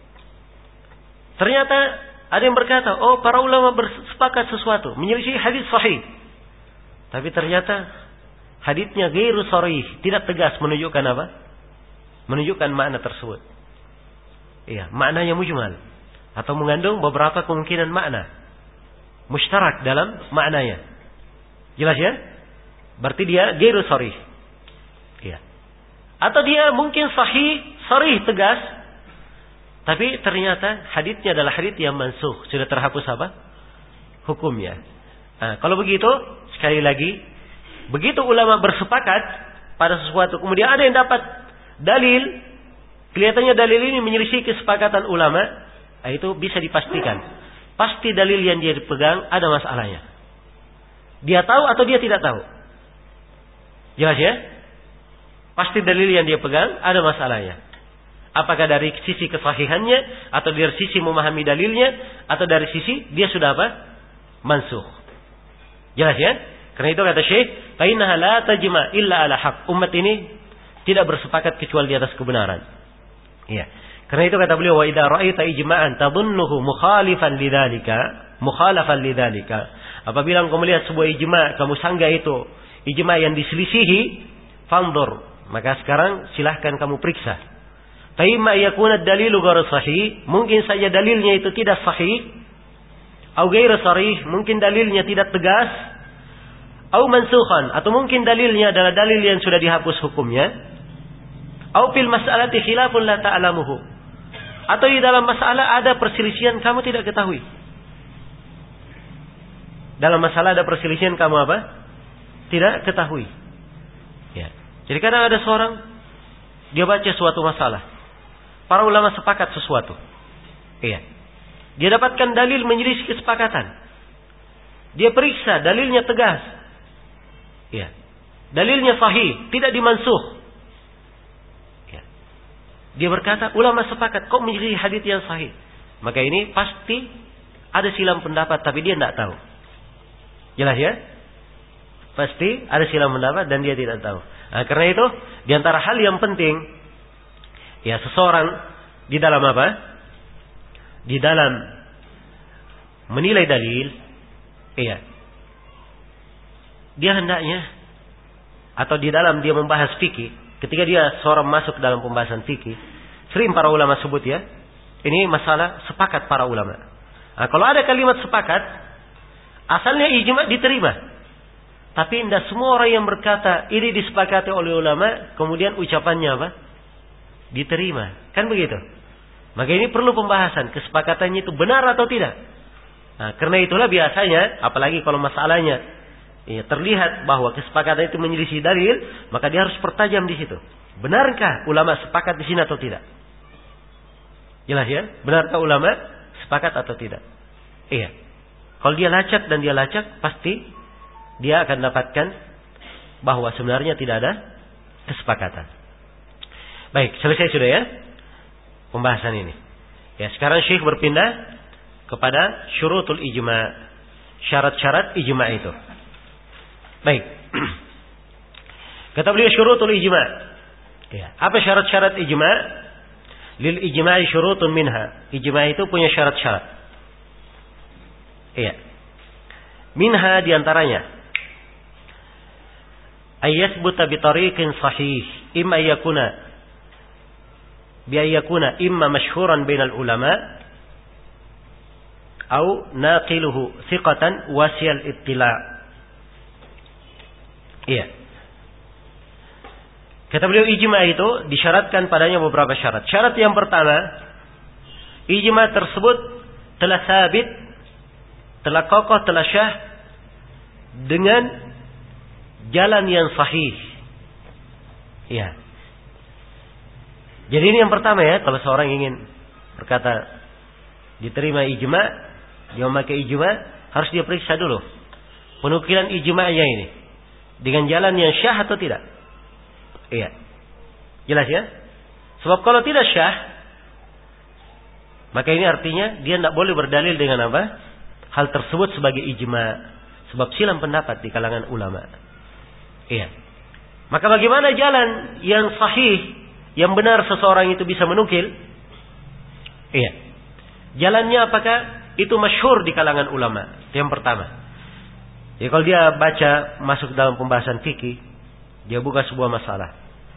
Ternyata ada yang berkata, oh, para ulama bersepakat sesuatu menyelisihi hadits sahih, tapi ternyata haditsnya ghairu sharih, tidak tegas menunjukkan apa? Menunjukkan makna tersebut. Iya, maknanya mujmal atau mengandung beberapa kemungkinan makna mushtarak dalam maknanya. Jelas, ya? Berarti dia ghairu sharih. Iya. Atau dia mungkin sahih, sharih, tegas, tapi ternyata haditsnya adalah hadits yang mansukh, sudah terhapus apa? Hukumnya. Nah, kalau begitu, sekali lagi, begitu ulama bersepakat pada sesuatu, kemudian ada yang dapat dalil, kelihatannya dalil ini menyelisih kesepakatan ulama, nah itu bisa dipastikan. Pasti dalil yang dia dipegang ada masalahnya. Dia tahu atau dia tidak tahu? Jelas, ya? Pasti dalil yang dia pegang ada masalahnya. Apakah dari sisi kesahihannya, atau dari sisi memahami dalilnya, atau dari sisi dia sudah apa? Mansukh. Jelas, ya? Karena itu kata Syekh, fa innaha la tajma illa ala haq. Umat ini tidak bersepakat kecuali di atas kebenaran. Iya. Karena itu kata beliau, wa idza ra'aita ijma'an tadhunnuhu mukhalifan lidzalika, mukhalafan lidzalika. Apabila engkau melihat sebuah ijma', kamu sangka itu ijma' yang diselisihi, fanzur, maka sekarang silahkan kamu periksa. Fa imma yakuna ad-dalilu ghairu sahih, mungkin saja dalilnya itu tidak sahih, atau ghairu sharih, mungkin dalilnya tidak tegas, atau mansukhan, atau mungkin dalilnya adalah dalil yang sudah dihapus hukumnya, atau fil mas'alati khilafun la ta'lamuhu, atau di dalam masalah ada perselisihan kamu tidak ketahui. Dalam masalah ada perselisihan kamu apa? Tidak ketahui. Ya. Jadi kadang ada seorang, dia baca suatu masalah, para ulama sepakat sesuatu. Iya. Dia dapatkan dalil menyelisih kesepakatan. Dia periksa, dalilnya tegas. Iya. Dalilnya sahih, tidak dimansukh. Iya. Dia berkata, ulama sepakat, kok menyelisih hadits yang sahih? Maka ini pasti ada silang pendapat, tapi dia tidak tahu. Jelas, ya? Pasti ada silang pendapat dan dia tidak tahu. Nah, karena itu, di antara hal yang penting, ya, seseorang di dalam apa? Di dalam menilai dalil, iya, dia hendaknya, atau di dalam dia membahas fikih, ketika dia seorang masuk dalam pembahasan fikih, sering para ulama sebut, ya, ini masalah sepakat para ulama. Nah, kalau ada kalimat sepakat, asalnya ijma' diterima. Tapi tidak semua orang yang berkata ini disepakati oleh ulama, kemudian ucapannya apa? Diterima. Kan begitu? Maka ini perlu pembahasan, kesepakatannya itu benar atau tidak. Nah, karena itulah biasanya, apalagi kalau masalahnya ya, terlihat bahwa kesepakatan itu menyelisih dalil, maka dia harus pertajam di situ. Benarkah ulama sepakat di sini atau tidak? Jelas, ya? Benarkah ulama sepakat atau tidak? Iya. Kalau dia lacak dan dia lacak, pasti dia akan dapatkan bahwa sebenarnya tidak ada kesepakatan. Baik, selesai sudah, ya, pembahasan ini. Ya, sekarang Syekh berpindah kepada syurutul ijma', syarat-syarat ijma' itu. Baik. Kata beliau syurutul ijma'. Ya, apa syarat-syarat ijma'? Lil ijma'i syurutun minha. Ijma' itu punya syarat-syarat. Iya. Minha diantaranya ayyasbuta bi tariqin sahih imma yakuna bi yakuna imma masyhuran bainal ulama au naqiluhu thiqatan wasiyal ittila'. Iya. Kata beliau, ijma itu disyaratkan padanya beberapa syarat. Syarat yang pertama, ijma tersebut telah sabit, telah kokoh, telah syah dengan jalan yang sahih. Iya. Jadi ini yang pertama ya, kalau seorang ingin berkata diterima ijma, dia memakai ijma, harus dia periksa dulu penukilan ijma'nya ini dengan jalan yang syah atau tidak. Iya. Jelas ya? Sebab kalau tidak syah, maka ini artinya dia tidak boleh berdalil dengan apa? Hal tersebut sebagai ijma. Sebab silang pendapat di kalangan ulama. Iya. Maka bagaimana jalan yang sahih, yang benar seseorang itu bisa menukil? Iya. Jalannya apakah itu masyhur di kalangan ulama? Itu yang pertama. Ya, kalau dia baca masuk dalam pembahasan fikih, dia buka sebuah masalah.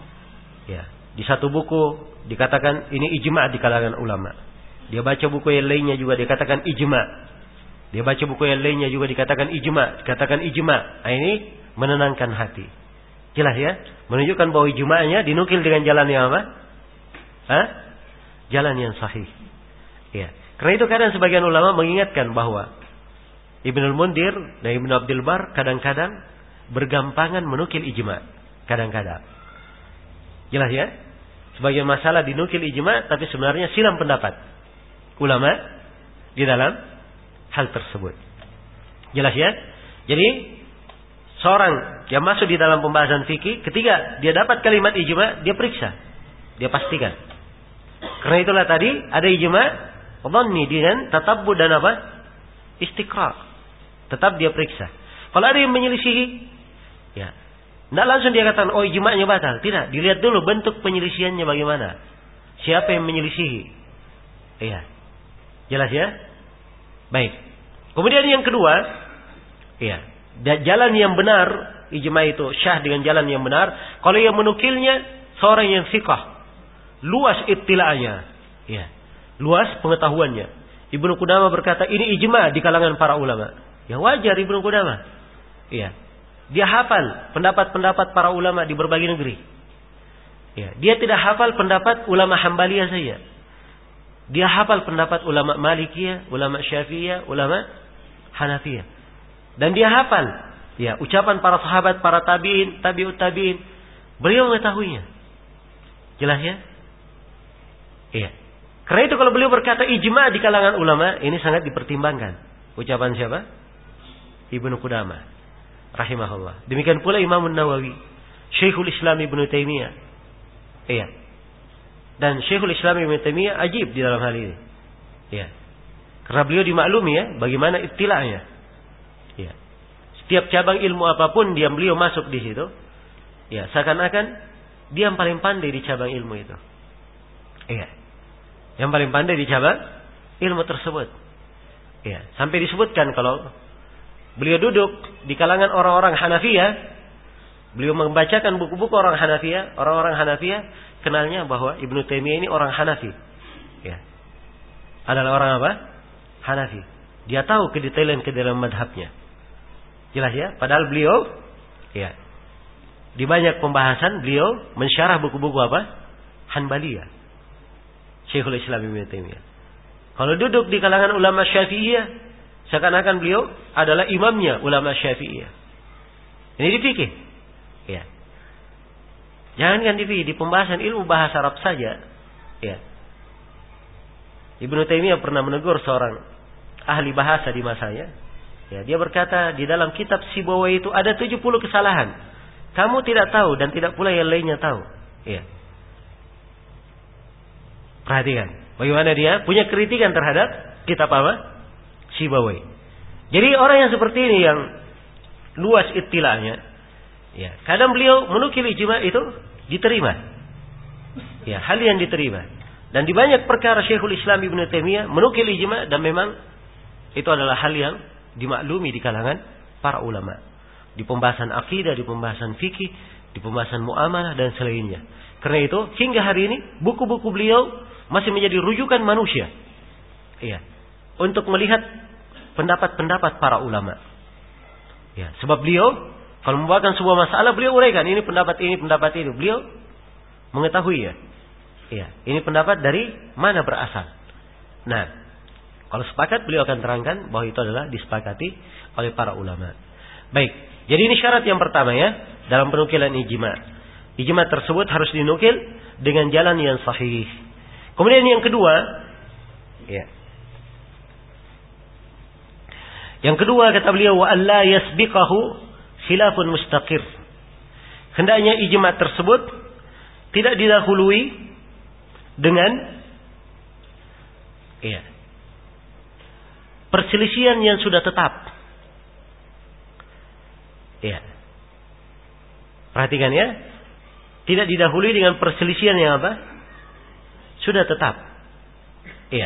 Ya, di satu buku dikatakan ini ijma di kalangan ulama. Dia baca buku yang lainnya juga dikatakan ijma. Dia baca buku yang lainnya juga dikatakan ijma, dikatakan ijma. Nah, ini menenangkan hati. Jelas ya? Menunjukkan bahwa ijma'nya dinukil dengan jalan yang apa? Hah? Jalan yang sahih. Ya. Karena itu kadang sebagian ulama mengingatkan bahwa Ibnul Mundir dan Ibnu Abdul Bar kadang-kadang bergampangan menukil ijma. Kadang-kadang. Jelas ya? Sebagian masalah dinukil ijma, tapi sebenarnya silang pendapat ulama di dalam hal tersebut. Jelas ya? Jadi seorang yang masuk di dalam pembahasan fikih, ketika dia dapat kalimat ijma, dia periksa, dia pastikan. Karena itulah tadi ada ijma dhanni dengan tatabbu dan apa? Istiqra. Tetap dia periksa. Kalau ada yang menyelisihi, ya, tidak langsung dia katakan, oh ijma'nya batal. Tidak, dilihat dulu bentuk penyelisihannya bagaimana. Siapa yang menyelisihi? Iya. Jelas ya? Baik. Kemudian yang kedua, iya, jalan yang benar, ijma' itu syah dengan jalan yang benar. Kalau yang menukilnya seorang yang thiqah, luas ittila'nya, iya, luas pengetahuannya. Ibnu Qudamah berkata, ini ijma' di kalangan para ulama. Ya wajar Ibnu Qudamah. Iya. Dia hafal pendapat-pendapat para ulama di berbagai negeri. Ya, dia tidak hafal pendapat ulama Hambaliyah saja. Dia hafal pendapat ulama Malikiyah, ulama Syafi'iyah, ulama Hanafiyah. Dan dia hafal ya ucapan para sahabat, para tabi'in, tabi'ut tabi'in. Beliau mengetahuinya. Jelas ya? Iya. Karena itu kalau beliau berkata ijma' di kalangan ulama, ini sangat dipertimbangkan. Ucapan siapa? Ibnu Qudamah rahimahullah. Demikian pula Imam Nawawi, Syekhul Islam Ibnu Taimiyah. Iya. Dan Syekhul Islam Ibnu Taimiyah ajib di dalam hal ini. Iya. Karena beliau dimaklumi ya bagaimana ittila'nya. Iya. Setiap cabang ilmu apapun dia beliau masuk di situ. Ya, seakan-akan dia yang paling pandai di cabang ilmu itu. Iya. Yang paling pandai di cabang ilmu tersebut. Iya. Sampai disebutkan kalau beliau duduk di kalangan orang-orang Hanafiyah, beliau membacakan buku-buku orang Hanafiyah, orang-orang Hanafiyah kenalnya bahwa Ibnu Taimiyah ini orang Hanafi. Ya. Adalah orang apa? Hanafi. Dia tahu kedetailan-kedetailan madhabnya. Jelas ya? Padahal beliau ya, di banyak pembahasan beliau mensyarah buku-buku apa? Hanbaliyah. Syekhul Islam Ibnu Taimiyah. Kalau duduk di kalangan ulama Syafi'iyah, seakan-akan beliau adalah imamnya ulama Syafi'iyah. Ini di fikih. Ya. Jangankan di fikih, di pembahasan ilmu bahasa Arab saja. Ya. Ibnu Taimiyah pernah menegur seorang ahli bahasa di masanya. Ya, dia berkata di dalam kitab Sibawayh itu ada tujuh puluh kesalahan. Kamu tidak tahu dan tidak pula yang lainnya tahu. Ya. Perhatikan. Bagaimana dia punya kritikan terhadap kitab apa? Sibawayh. Jadi orang yang seperti ini yang luas ittila'nya, ya, kadang beliau menukil ijma' itu diterima. Ya, hal yang diterima. Dan di banyak perkara Syekhul Islam Ibnu Taimiyah menukil ijma' dan memang Itu adalah hal yang dimaklumi di kalangan para ulama. Di pembahasan akidah, di pembahasan fikih, di pembahasan muamalah dan selainnya. Karena itu hingga hari ini buku-buku beliau masih menjadi rujukan manusia. Iya. Untuk melihat pendapat-pendapat para ulama. Ya, sebab beliau kalau membawakan sebuah masalah beliau uraikan ini pendapat ini, pendapat ini. Beliau mengetahui ya. Iya, ini pendapat dari mana berasal. Nah, kalau sepakat beliau akan terangkan bahwa itu adalah disepakati oleh para ulama. Baik, jadi ini syarat yang pertama ya dalam penukilan ijma. Ijma tersebut harus dinukil dengan jalan yang sahih. Kemudian yang kedua, ya. Yang kedua kata beliau wa alla yasbiqahu khilafun mustaqir. Hendaknya ijma tersebut tidak didahului dengan ya, perselisihan yang sudah tetap. Ya. Perhatikan ya. Tidak didahului dengan perselisihan yang apa? Sudah tetap. Iya.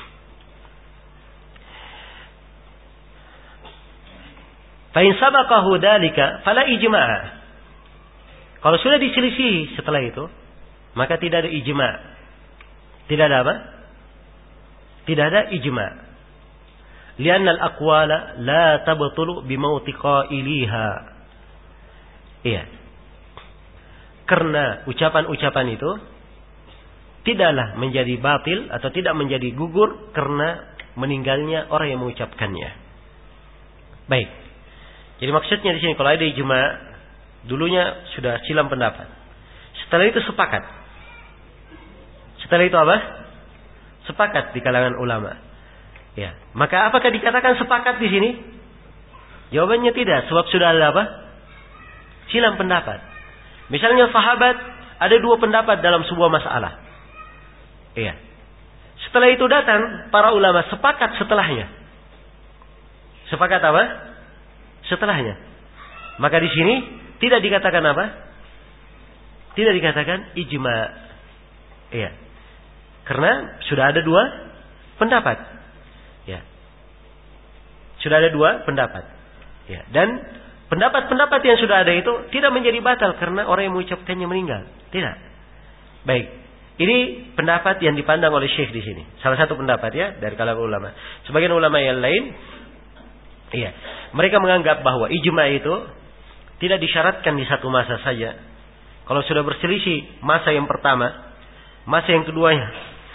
Fa in sabaqahu dzalika fala ijma'. Kalau sudah diselisih setelah itu, maka tidak ada ijma'. Tidak ada apa? Tidak ada ijma'. Lianna al-aqwala la tabtulu bi mauti qailiha. Iya. Karena ucapan-ucapan itu tidaklah menjadi batil atau tidak menjadi gugur karena meninggalnya orang yang mengucapkannya. Baik. Jadi maksudnya di sini kalau ada ijma', dulunya sudah silam pendapat. Setelah itu sepakat. Setelah itu apa? Sepakat di kalangan ulama. Ya, maka apakah dikatakan sepakat di sini? Jawabannya tidak, sebab sudah ada apa? Silam pendapat. Misalnya sahabat ada dua pendapat dalam sebuah masalah. Iya. Setelah itu datang para ulama sepakat setelahnya. Sepakat apa? Setelahnya. Maka di sini tidak dikatakan apa? Tidak dikatakan ijma. Iya. Karena sudah ada dua pendapat. Ya. Sudah ada dua pendapat. Ya. Dan pendapat-pendapat yang sudah ada itu tidak menjadi batal karena orang yang mengucapkannya meninggal. Tidak. Baik. Ini pendapat yang dipandang oleh Syekh di sini. Salah satu pendapat ya dari kalangan ulama. Sebagian ulama yang lain, iya, mereka menganggap bahwa ijma itu tidak disyaratkan di satu masa saja. Kalau sudah berselisih masa yang pertama, masa yang keduanya.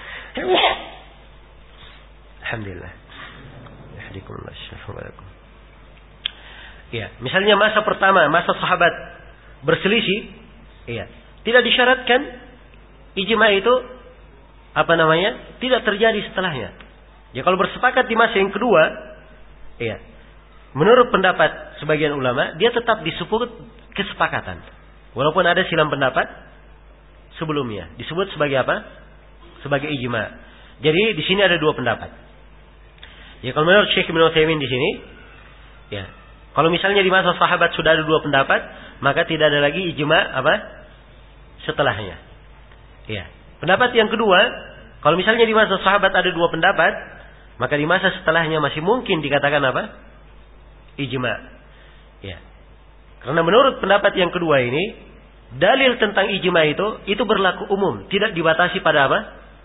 Alhamdulillah. Yahdikumullah syafa'alakum. Iya, misalnya masa pertama, masa sahabat berselisih, iya, tidak disyaratkan ijma itu apa namanya? Tidak terjadi setelahnya. Ya kalau bersepakat di masa yang kedua, iya, menurut pendapat sebagian ulama, dia tetap disebut kesepakatan. Walaupun ada silang pendapat sebelumnya, disebut sebagai apa? Sebagai ijma. Jadi di sini ada dua pendapat. Ya kalau menurut Syekh Ibnu Utsaimin di sini, ya, kalau misalnya di masa sahabat sudah ada dua pendapat, maka tidak ada lagi ijma apa? Setelahnya. Ya. Pendapat yang kedua, kalau misalnya di masa sahabat ada dua pendapat, maka di masa setelahnya masih mungkin dikatakan apa? Ijma. Ya. Karena menurut pendapat yang kedua ini, dalil tentang ijma itu itu berlaku umum, tidak dibatasi pada apa?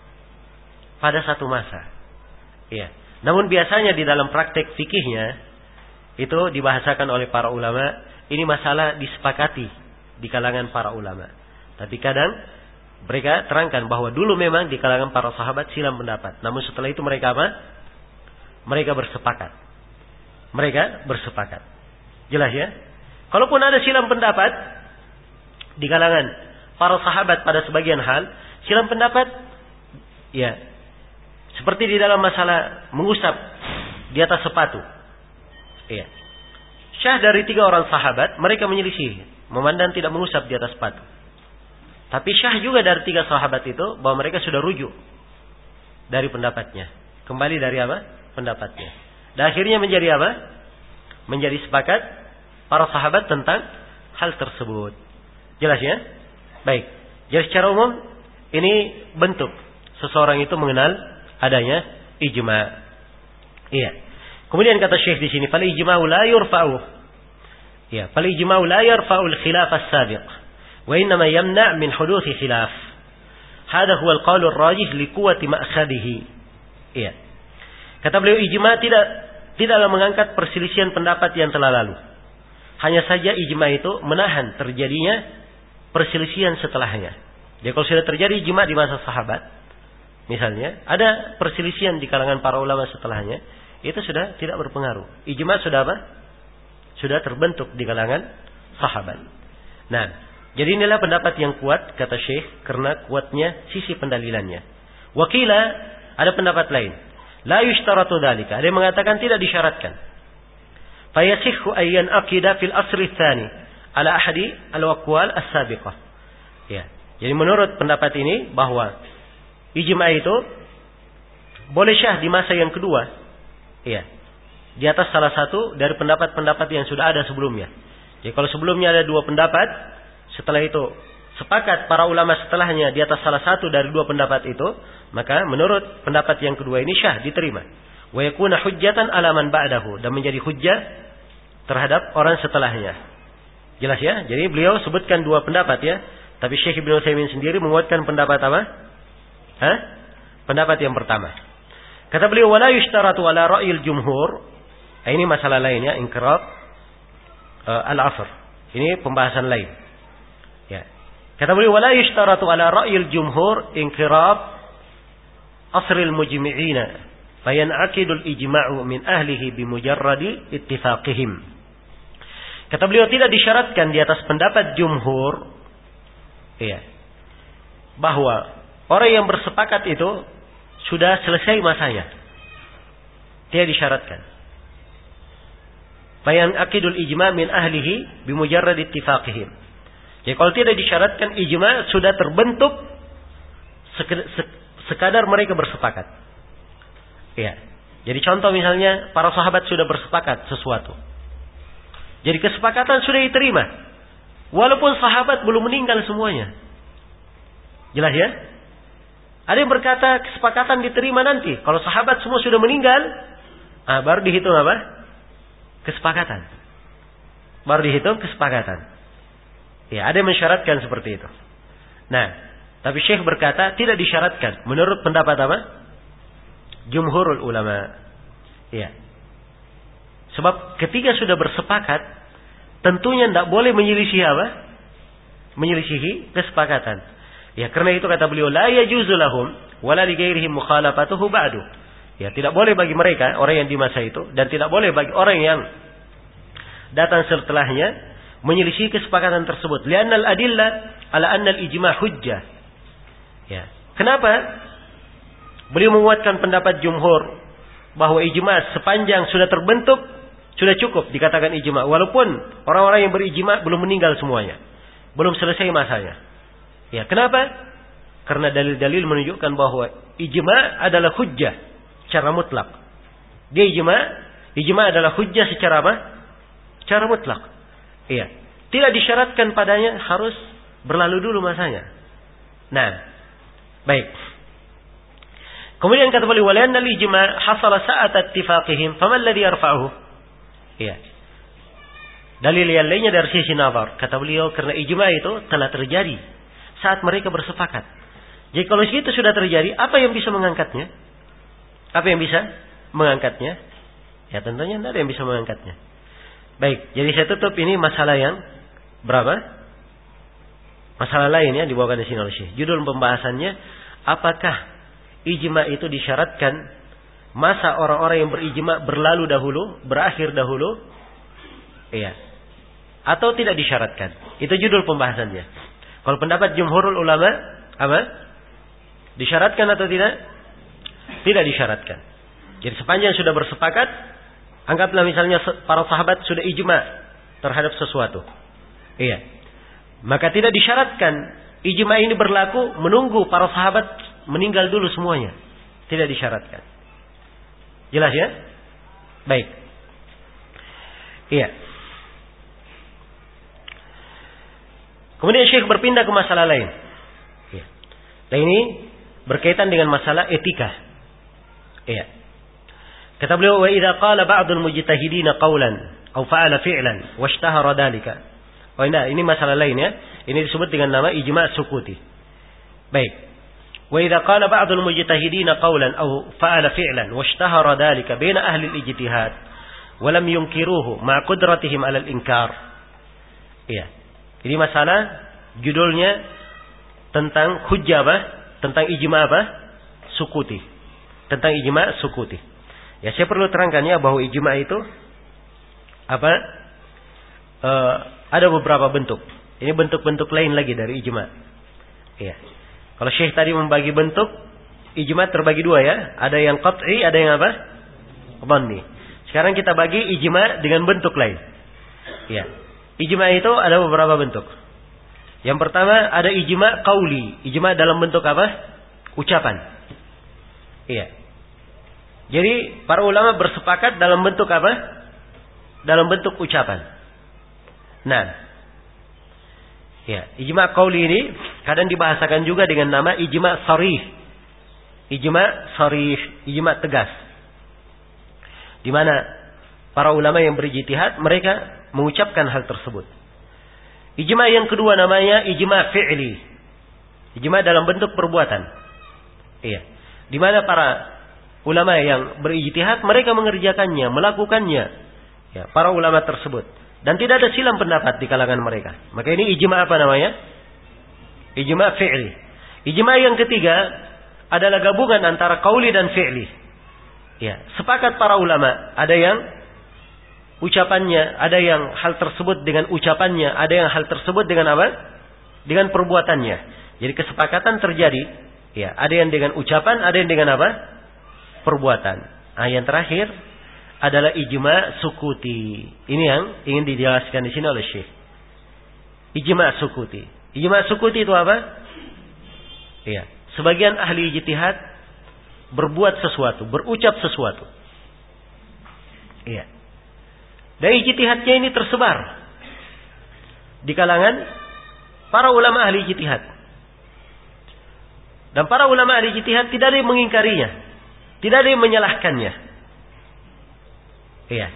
Pada satu masa. Ya. Namun biasanya di dalam praktek fikihnya itu dibahasakan oleh para ulama, ini masalah disepakati di kalangan para ulama. Tapi kadang mereka terangkan bahwa dulu memang di kalangan para sahabat silang pendapat. Namun setelah itu mereka apa? Mereka bersepakat. Mereka bersepakat. Jelas ya? Kalaupun ada silang pendapat di kalangan para sahabat pada sebagian hal, silang pendapat ya seperti di dalam masalah mengusap di atas sepatu. Iya. Syah dari tiga orang sahabat, mereka menyelisih, memandang tidak mengusap di atas sepatu. Tapi syah juga dari tiga sahabat itu bahwa mereka sudah rujuk dari pendapatnya. Kembali dari apa? Pendapatnya. Dan akhirnya menjadi apa? Menjadi sepakat para sahabat tentang hal tersebut. Jelas ya? Baik. Jadi secara umum ini bentuk seseorang itu mengenal adanya ijma. Iya. Kemudian kata Syekh di sini, fal ijma'u la yurfa'u. Ya, fal ijma'u la yarfa'u al-khilaf as-sabiq, wa innama yamna' min huduthi khilaf. Hada huwa al-qaul ar-rajih li quwwati ma'khadhihi. Iya. Kata beliau, ijma' tidak tidaklah mengangkat perselisihan pendapat yang telah lalu. Hanya saja ijma' itu menahan terjadinya perselisihan setelahnya. Jadi kalau sudah terjadi ijma' di masa sahabat, misalnya ada perselisihan di kalangan para ulama setelahnya, itu sudah tidak berpengaruh. Ijma' sudah apa? Sudah terbentuk di kalangan sahabat. Nah, jadi inilah pendapat yang kuat kata Syekh karena kuatnya sisi pendalilannya. Wakila, ada pendapat lain. La yushtaratu dzalika. Ada yang mengatakan tidak disyaratkan. Fa yasihhu ayyan aqida fil asri tsani ala ahadi al-aqwal as-sabiqah. Ya. Jadi menurut pendapat ini bahwa ijma' itu boleh syah di masa yang kedua. Ya. Di atas salah satu dari pendapat-pendapat yang sudah ada sebelumnya. Jadi kalau sebelumnya ada dua pendapat, setelah itu sepakat para ulama setelahnya di atas salah satu dari dua pendapat itu, maka menurut pendapat yang kedua ini syah, diterima. Wa yakuna hujjatan ala man ba'dahu, dan menjadi hujjah terhadap orang setelahnya. Jelas ya? Jadi beliau sebutkan dua pendapat ya, tapi Syekh Ibnu Utsaimin sendiri menguatkan pendapat apa? Hah? Pendapat yang pertama. Kata beliau, wala yushtaratu ala ra'yil jumhur. Nah, ini masalah lain ya, inqirab uh, al-asr. Ini pembahasan lain. Ya. Kata beliau, wala yushtaratu ala ra'yil jumhur inqirab asril mujmi'ina fayan'aqidul ijma'u min ahlihi bimujarradi ittifaqihim. Kata beliau, tidak disyaratkan di atas pendapat jumhur ya, bahwa orang yang bersepakat itu sudah selesai masanya. Tidak disyaratkan. Fayan'aqidul ijma' min ahlihi bimujarradi ittifaqihim. Jadi kalau tidak disyaratkan, ijma' sudah terbentuk sekadar mereka bersepakat. Ya. Jadi contoh misalnya para sahabat sudah bersepakat sesuatu. Jadi kesepakatan sudah diterima. Walaupun sahabat belum meninggal semuanya. Jelas ya? Ada yang berkata kesepakatan diterima nanti. Kalau sahabat semua sudah meninggal, ah, baru dihitung apa? Kesepakatan. Baru dihitung kesepakatan. Ya, ada yang mensyaratkan seperti itu. Nah, tapi Syekh berkata tidak disyaratkan. Menurut pendapat apa? Jumhurul ulama. Ya. Sebab ketika sudah bersepakat, tentunya tidak boleh menyelisihi apa? Menyelisihi kesepakatan. Ya, karena itu kata beliau, la yajuzu lahum wala li ghairihim mukhalafatuhu ba'du. Ya, tidak boleh bagi mereka, orang yang di masa itu, dan tidak boleh bagi orang yang datang setelahnya menyelisih kesepakatan tersebut. Li'annal adillah ala annal ijma' hujjah. Ya. Kenapa? Beliau menguatkan pendapat jumhur bahwa ijma' sepanjang sudah terbentuk sudah cukup dikatakan ijma', walaupun orang-orang yang berijma' belum meninggal semuanya, belum selesai masanya. Ya, kenapa? Karena dalil-dalil menunjukkan bahwa ijma' adalah hujjah secara mutlak. Dia ijma', ijma' adalah hujjah secara apa? Secara mutlak. Iya. Tidak disyaratkan padanya harus berlalu dulu masanya. Nah, baik. Kemudian kata beliau, "Walianna al-ijma' hasala sa'at ittifaqihim, faman alladhi yarfa'uhu?" Iya. Dalil yang lainnya dari sisi nazar. Kata beliau, karena ijma' itu telah terjadi saat mereka bersepakat. Jadi kalau itu sudah terjadi, apa yang bisa mengangkatnya? Apa yang bisa mengangkatnya? Ya tentunya tidak ada yang bisa mengangkatnya. Baik, jadi saya tutup ini masalah yang berapa? Masalah lain yang dibawakan di sini oleh Syekh. Judul pembahasannya, apakah ijma' itu disyaratkan masa orang-orang yang berijma' berlalu dahulu, berakhir dahulu? Iya. Atau tidak disyaratkan? Itu judul pembahasannya. Kalau pendapat jumhurul ulama, apa? Disyaratkan atau tidak? Tidak disyaratkan. Jadi sepanjang sudah bersepakat, anggaplah misalnya para sahabat sudah ijma' terhadap sesuatu. Iya. Maka tidak disyaratkan ijma' ini berlaku menunggu para sahabat meninggal dulu semuanya. Tidak disyaratkan. Jelas ya? Baik. Iya. Kemudian Syekh berpindah ke masalah lain. Iya. Dan ini berkaitan dengan masalah etika. Iya. Kata beliau, wa idza qala ba'dul mujtahidina qawlan aw fa'ala fi'lan washtahara dzalika. Oh ini, ini masalah lain ya. Ini disebut dengan nama ijma' sukuti. Baik. Wa idza qala ba'dul mujtahidina qawlan aw fa'ala fi'lan washtahara dzalika baina ahli al-ijtihad wa lam yunkiruhu ma qudratihim 'ala al-inkar. Iya. Ini masalah judulnya tentang hujjah apa? Tentang ijma' apa? Sukuti. Tentang ijma' sukuti. Ya, saya perlu terangkan ya bahwa ijma' itu apa? E, ada beberapa bentuk. Ini bentuk-bentuk lain lagi dari ijma'. Iya. Kalau Syekh tadi membagi bentuk, ijma' terbagi dua ya. Ada yang qat'i, ada yang apa? Dhanni. Sekarang kita bagi ijma' dengan bentuk lain. Iya. Ijma' itu ada beberapa bentuk. Yang pertama ada ijma' qauli. Ijma' dalam bentuk apa? Ucapan. Iya. Jadi para ulama bersepakat dalam bentuk apa? Dalam bentuk ucapan. Nah, ya, ijma' qauli ini kadang dibahasakan juga dengan nama ijma' sharih. Ijma' sharih, ijma' tegas. Di mana para ulama yang berijtihad mereka mengucapkan hal tersebut. Ijma' yang kedua namanya ijma' fi'li. Ijma' dalam bentuk perbuatan. Iya. Di mana para ulama yang berijtihad mereka mengerjakannya, melakukannya. Ya, para ulama tersebut. Dan tidak ada silang pendapat di kalangan mereka. Maka ini ijma' apa namanya? Ijma' fi'li. Ijma' yang ketiga adalah gabungan antara qauli dan fi'li. Ya, sepakat para ulama, ada yang ucapannya, ada yang hal tersebut dengan ucapannya, ada yang hal tersebut dengan apa? Dengan perbuatannya. Jadi kesepakatan terjadi, ya, ada yang dengan ucapan, ada yang dengan apa? Perbuatan. Nah, yang terakhir adalah ijma' sukuti. Ini yang ingin dijelaskan di sini oleh Syekh. Ijma' sukuti. Ijma' sukuti itu apa? Iya, sebagian ahli ijtihad berbuat sesuatu, berucap sesuatu. Iya. Dan ijtihadnya ini tersebar di kalangan para ulama ahli ijtihad. Dan para ulama ahli ijtihad tidak ada yang mengingkarinya. Tidak ada yang menyalahkannya. Iya.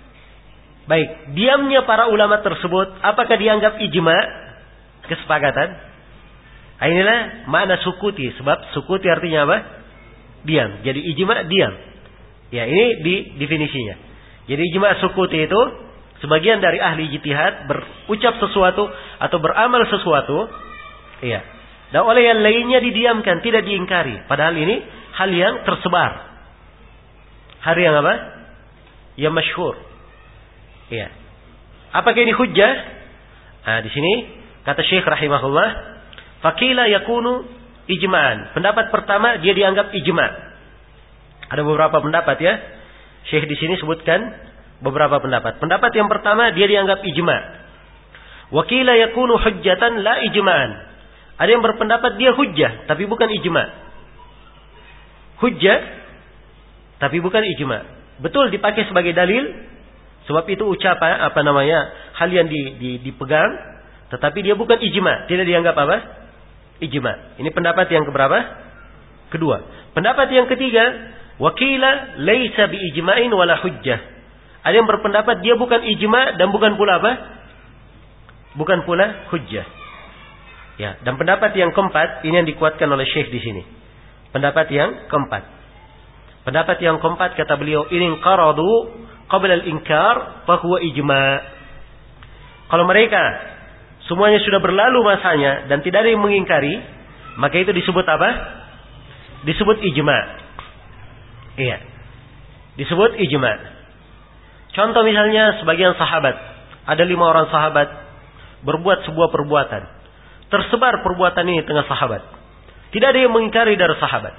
Baik, diamnya para ulama tersebut apakah dianggap ijma'? Kesepakatan? Nah, inilah makna sukuti. Sebab sukuti artinya apa? Diam. Jadi ijma' diam. Ya, ini di definisinya. Jadi ijma' sukuti itu sebagian dari ahli ijtihad berucap sesuatu atau beramal sesuatu. Iya. Dan oleh yang lainnya didiamkan, tidak diingkari. Padahal ini hal yang tersebar. Hal yang apa? Yang masyhur. Iya. Apakah ini hujjah? Nah, di sini kata Syekh rahimahullah, faqila yakunu ijma'an. Pendapat pertama dia dianggap ijma'. Ada beberapa pendapat ya. Syekh di sini sebutkan beberapa pendapat. Pendapat yang pertama dia dianggap ijma'. Wa qila yakunu hujjatan la ijma'an. Ada yang berpendapat dia hujjah tapi bukan ijma'. Hujjah tapi bukan ijma'. Betul dipakai sebagai dalil sebab itu ucapan apa namanya hal yang di, di, dipegang tetapi dia bukan ijma', tidak dianggap apa? Ijma'. Ini pendapat yang keberapa? Kedua. Pendapat yang ketiga, wakila laisa bi ijma'in wala hujjah. Ada yang berpendapat dia bukan ijma' dan bukan pula apa? Bukan pula hujjah. Ya, dan pendapat yang keempat ini yang dikuatkan oleh Syekh di sini. Pendapat yang keempat. Pendapat yang keempat kata beliau, in qaradu qabla al-inkar fa huwa ijma'. Kalau mereka semuanya sudah berlalu masanya dan tidak ada yang mengingkari, maka itu disebut apa? Disebut ijma'. Iya. Disebut ijma'. Contoh misalnya sebagian sahabat, ada lima orang sahabat berbuat sebuah perbuatan. Tersebar perbuatan ini tengah sahabat. Tidak ada yang mengingkari dari sahabat.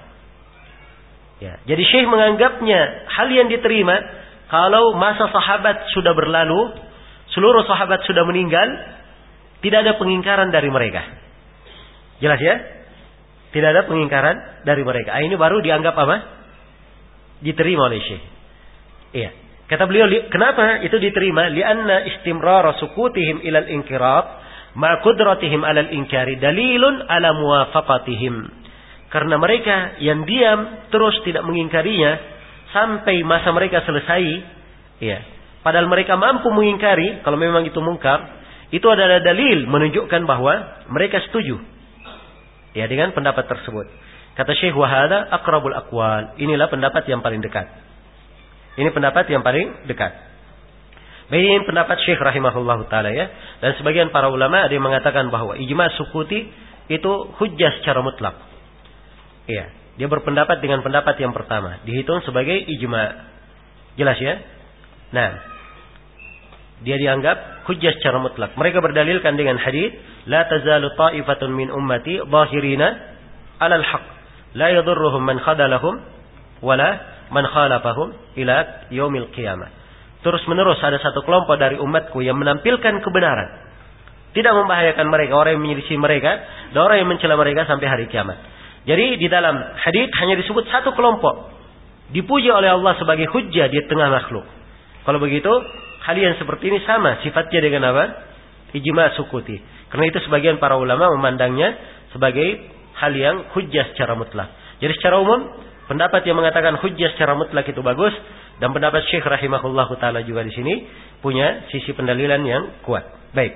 Ya, jadi Syekh menganggapnya hal yang diterima kalau masa sahabat sudah berlalu, seluruh sahabat sudah meninggal, tidak ada pengingkaran dari mereka. Jelas ya? Tidak ada pengingkaran dari mereka. Ini baru dianggap apa? Diterima oleh Syekh. Iya. Kata beliau, kenapa itu diterima? Lianna istimrara sukutihim ilal inkirab ma qudratihim alal inkari dalilun ala muwafaqatihim. Karena mereka yang diam terus tidak mengingkarinya sampai masa mereka selesai, ya, padahal mereka mampu mengingkari kalau memang itu mungkar, itu adalah dalil menunjukkan bahwa mereka setuju, ya, dengan pendapat tersebut. Kata Syekh, wa hadza aqrabul aqwal. Inilah pendapat yang paling dekat. Ini pendapat yang paling dekat. Baik, pendapat Syekh rahimahullahu taala, ya. Dan sebagian para ulama ada yang mengatakan bahwa ijma sukuti itu hujjah secara mutlak. Iya, dia berpendapat dengan pendapat yang pertama, dihitung sebagai ijma. Jelas ya? Nah, dia dianggap hujjah secara mutlak. Mereka berdalilkan dengan hadis, la tazalu ta'ifatun min ummati zahirina 'alal haqq, la yadurruhum man khadalahum wala man khalafahum ila yaumil qiyamah. Terus menerus ada satu kelompok dari umatku yang menampilkan kebenaran, tidak membahayakan mereka, orang yang menyelisih mereka, dan orang yang mencela mereka sampai hari kiamat. Jadi di dalam hadis hanya disebut satu kelompok, dipuji oleh Allah sebagai hujjah di tengah makhluk. Kalau begitu, hal yang seperti ini sama sifatnya dengan apa? Ijma sukuti. Karena itu sebagian para ulama memandangnya sebagai hal yang hujjah secara mutlak. Jadi secara umum, pendapat yang mengatakan hujjah secara mutlak itu bagus, dan pendapat Syekh rahimahullahu taala juga di sini punya sisi pendalilan yang kuat. Baik.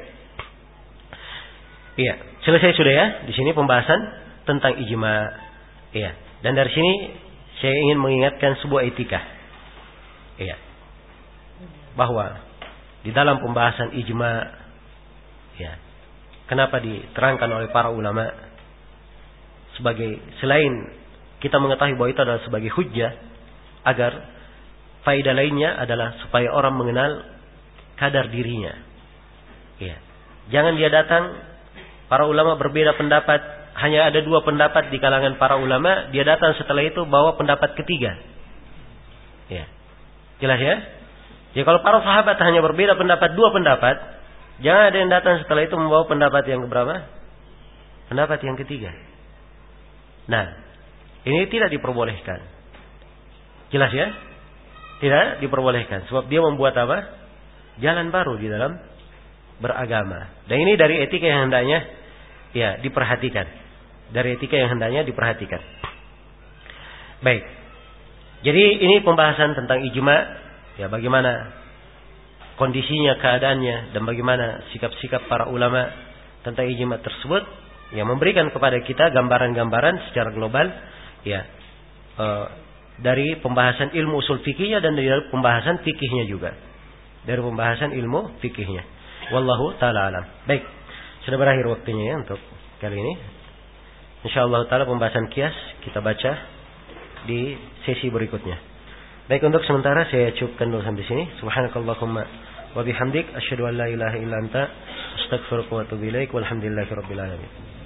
Iya, selesai sudah ya di sini pembahasan tentang ijma. Iya. Dan dari sini saya ingin mengingatkan sebuah etika. Iya. Bahwa di dalam pembahasan ijma, ya, kenapa diterangkan oleh para ulama sebagai, selain kita mengetahui bahwa itu adalah sebagai hujjah, agar faedah lainnya adalah supaya orang mengenal kadar dirinya. Ya. Jangan dia datang, para ulama berbeda pendapat, hanya ada dua pendapat di kalangan para ulama, dia datang setelah itu bawa pendapat ketiga. Ya. Jelas ya? Ya, kalau para sahabat hanya berbeda pendapat, dua pendapat, jangan ada yang datang setelah itu membawa pendapat yang keberapa? Pendapat yang ketiga. Nah, ini tidak diperbolehkan. Jelas ya? Tidak diperbolehkan. Sebab dia membuat apa? Jalan baru di dalam beragama. Dan ini dari etika yang hendaknya, ya, diperhatikan. Dari etika yang hendaknya diperhatikan. Baik. Jadi ini pembahasan tentang ijma. Ya, bagaimana kondisinya, keadaannya, dan bagaimana sikap-sikap para ulama tentang ijma tersebut. Yang memberikan kepada kita gambaran-gambaran secara global. Ya. Uh, dari pembahasan ilmu usul fikihnya dan dari pembahasan fikihnya juga. Dari pembahasan ilmu fikihnya. Wallahu ta'ala alam. Baik. Sudah berakhir waktunya ya untuk kali ini. InsyaAllah ta'ala pembahasan kias kita baca di sesi berikutnya. Baik, untuk sementara saya cukupkan dulu sampai sini. Subhanakallahumma wa bihamdik asyhadu an la ilaha illa anta astaghfiruka wa atubu ilaik. Walhamdulillahirabbil alamin.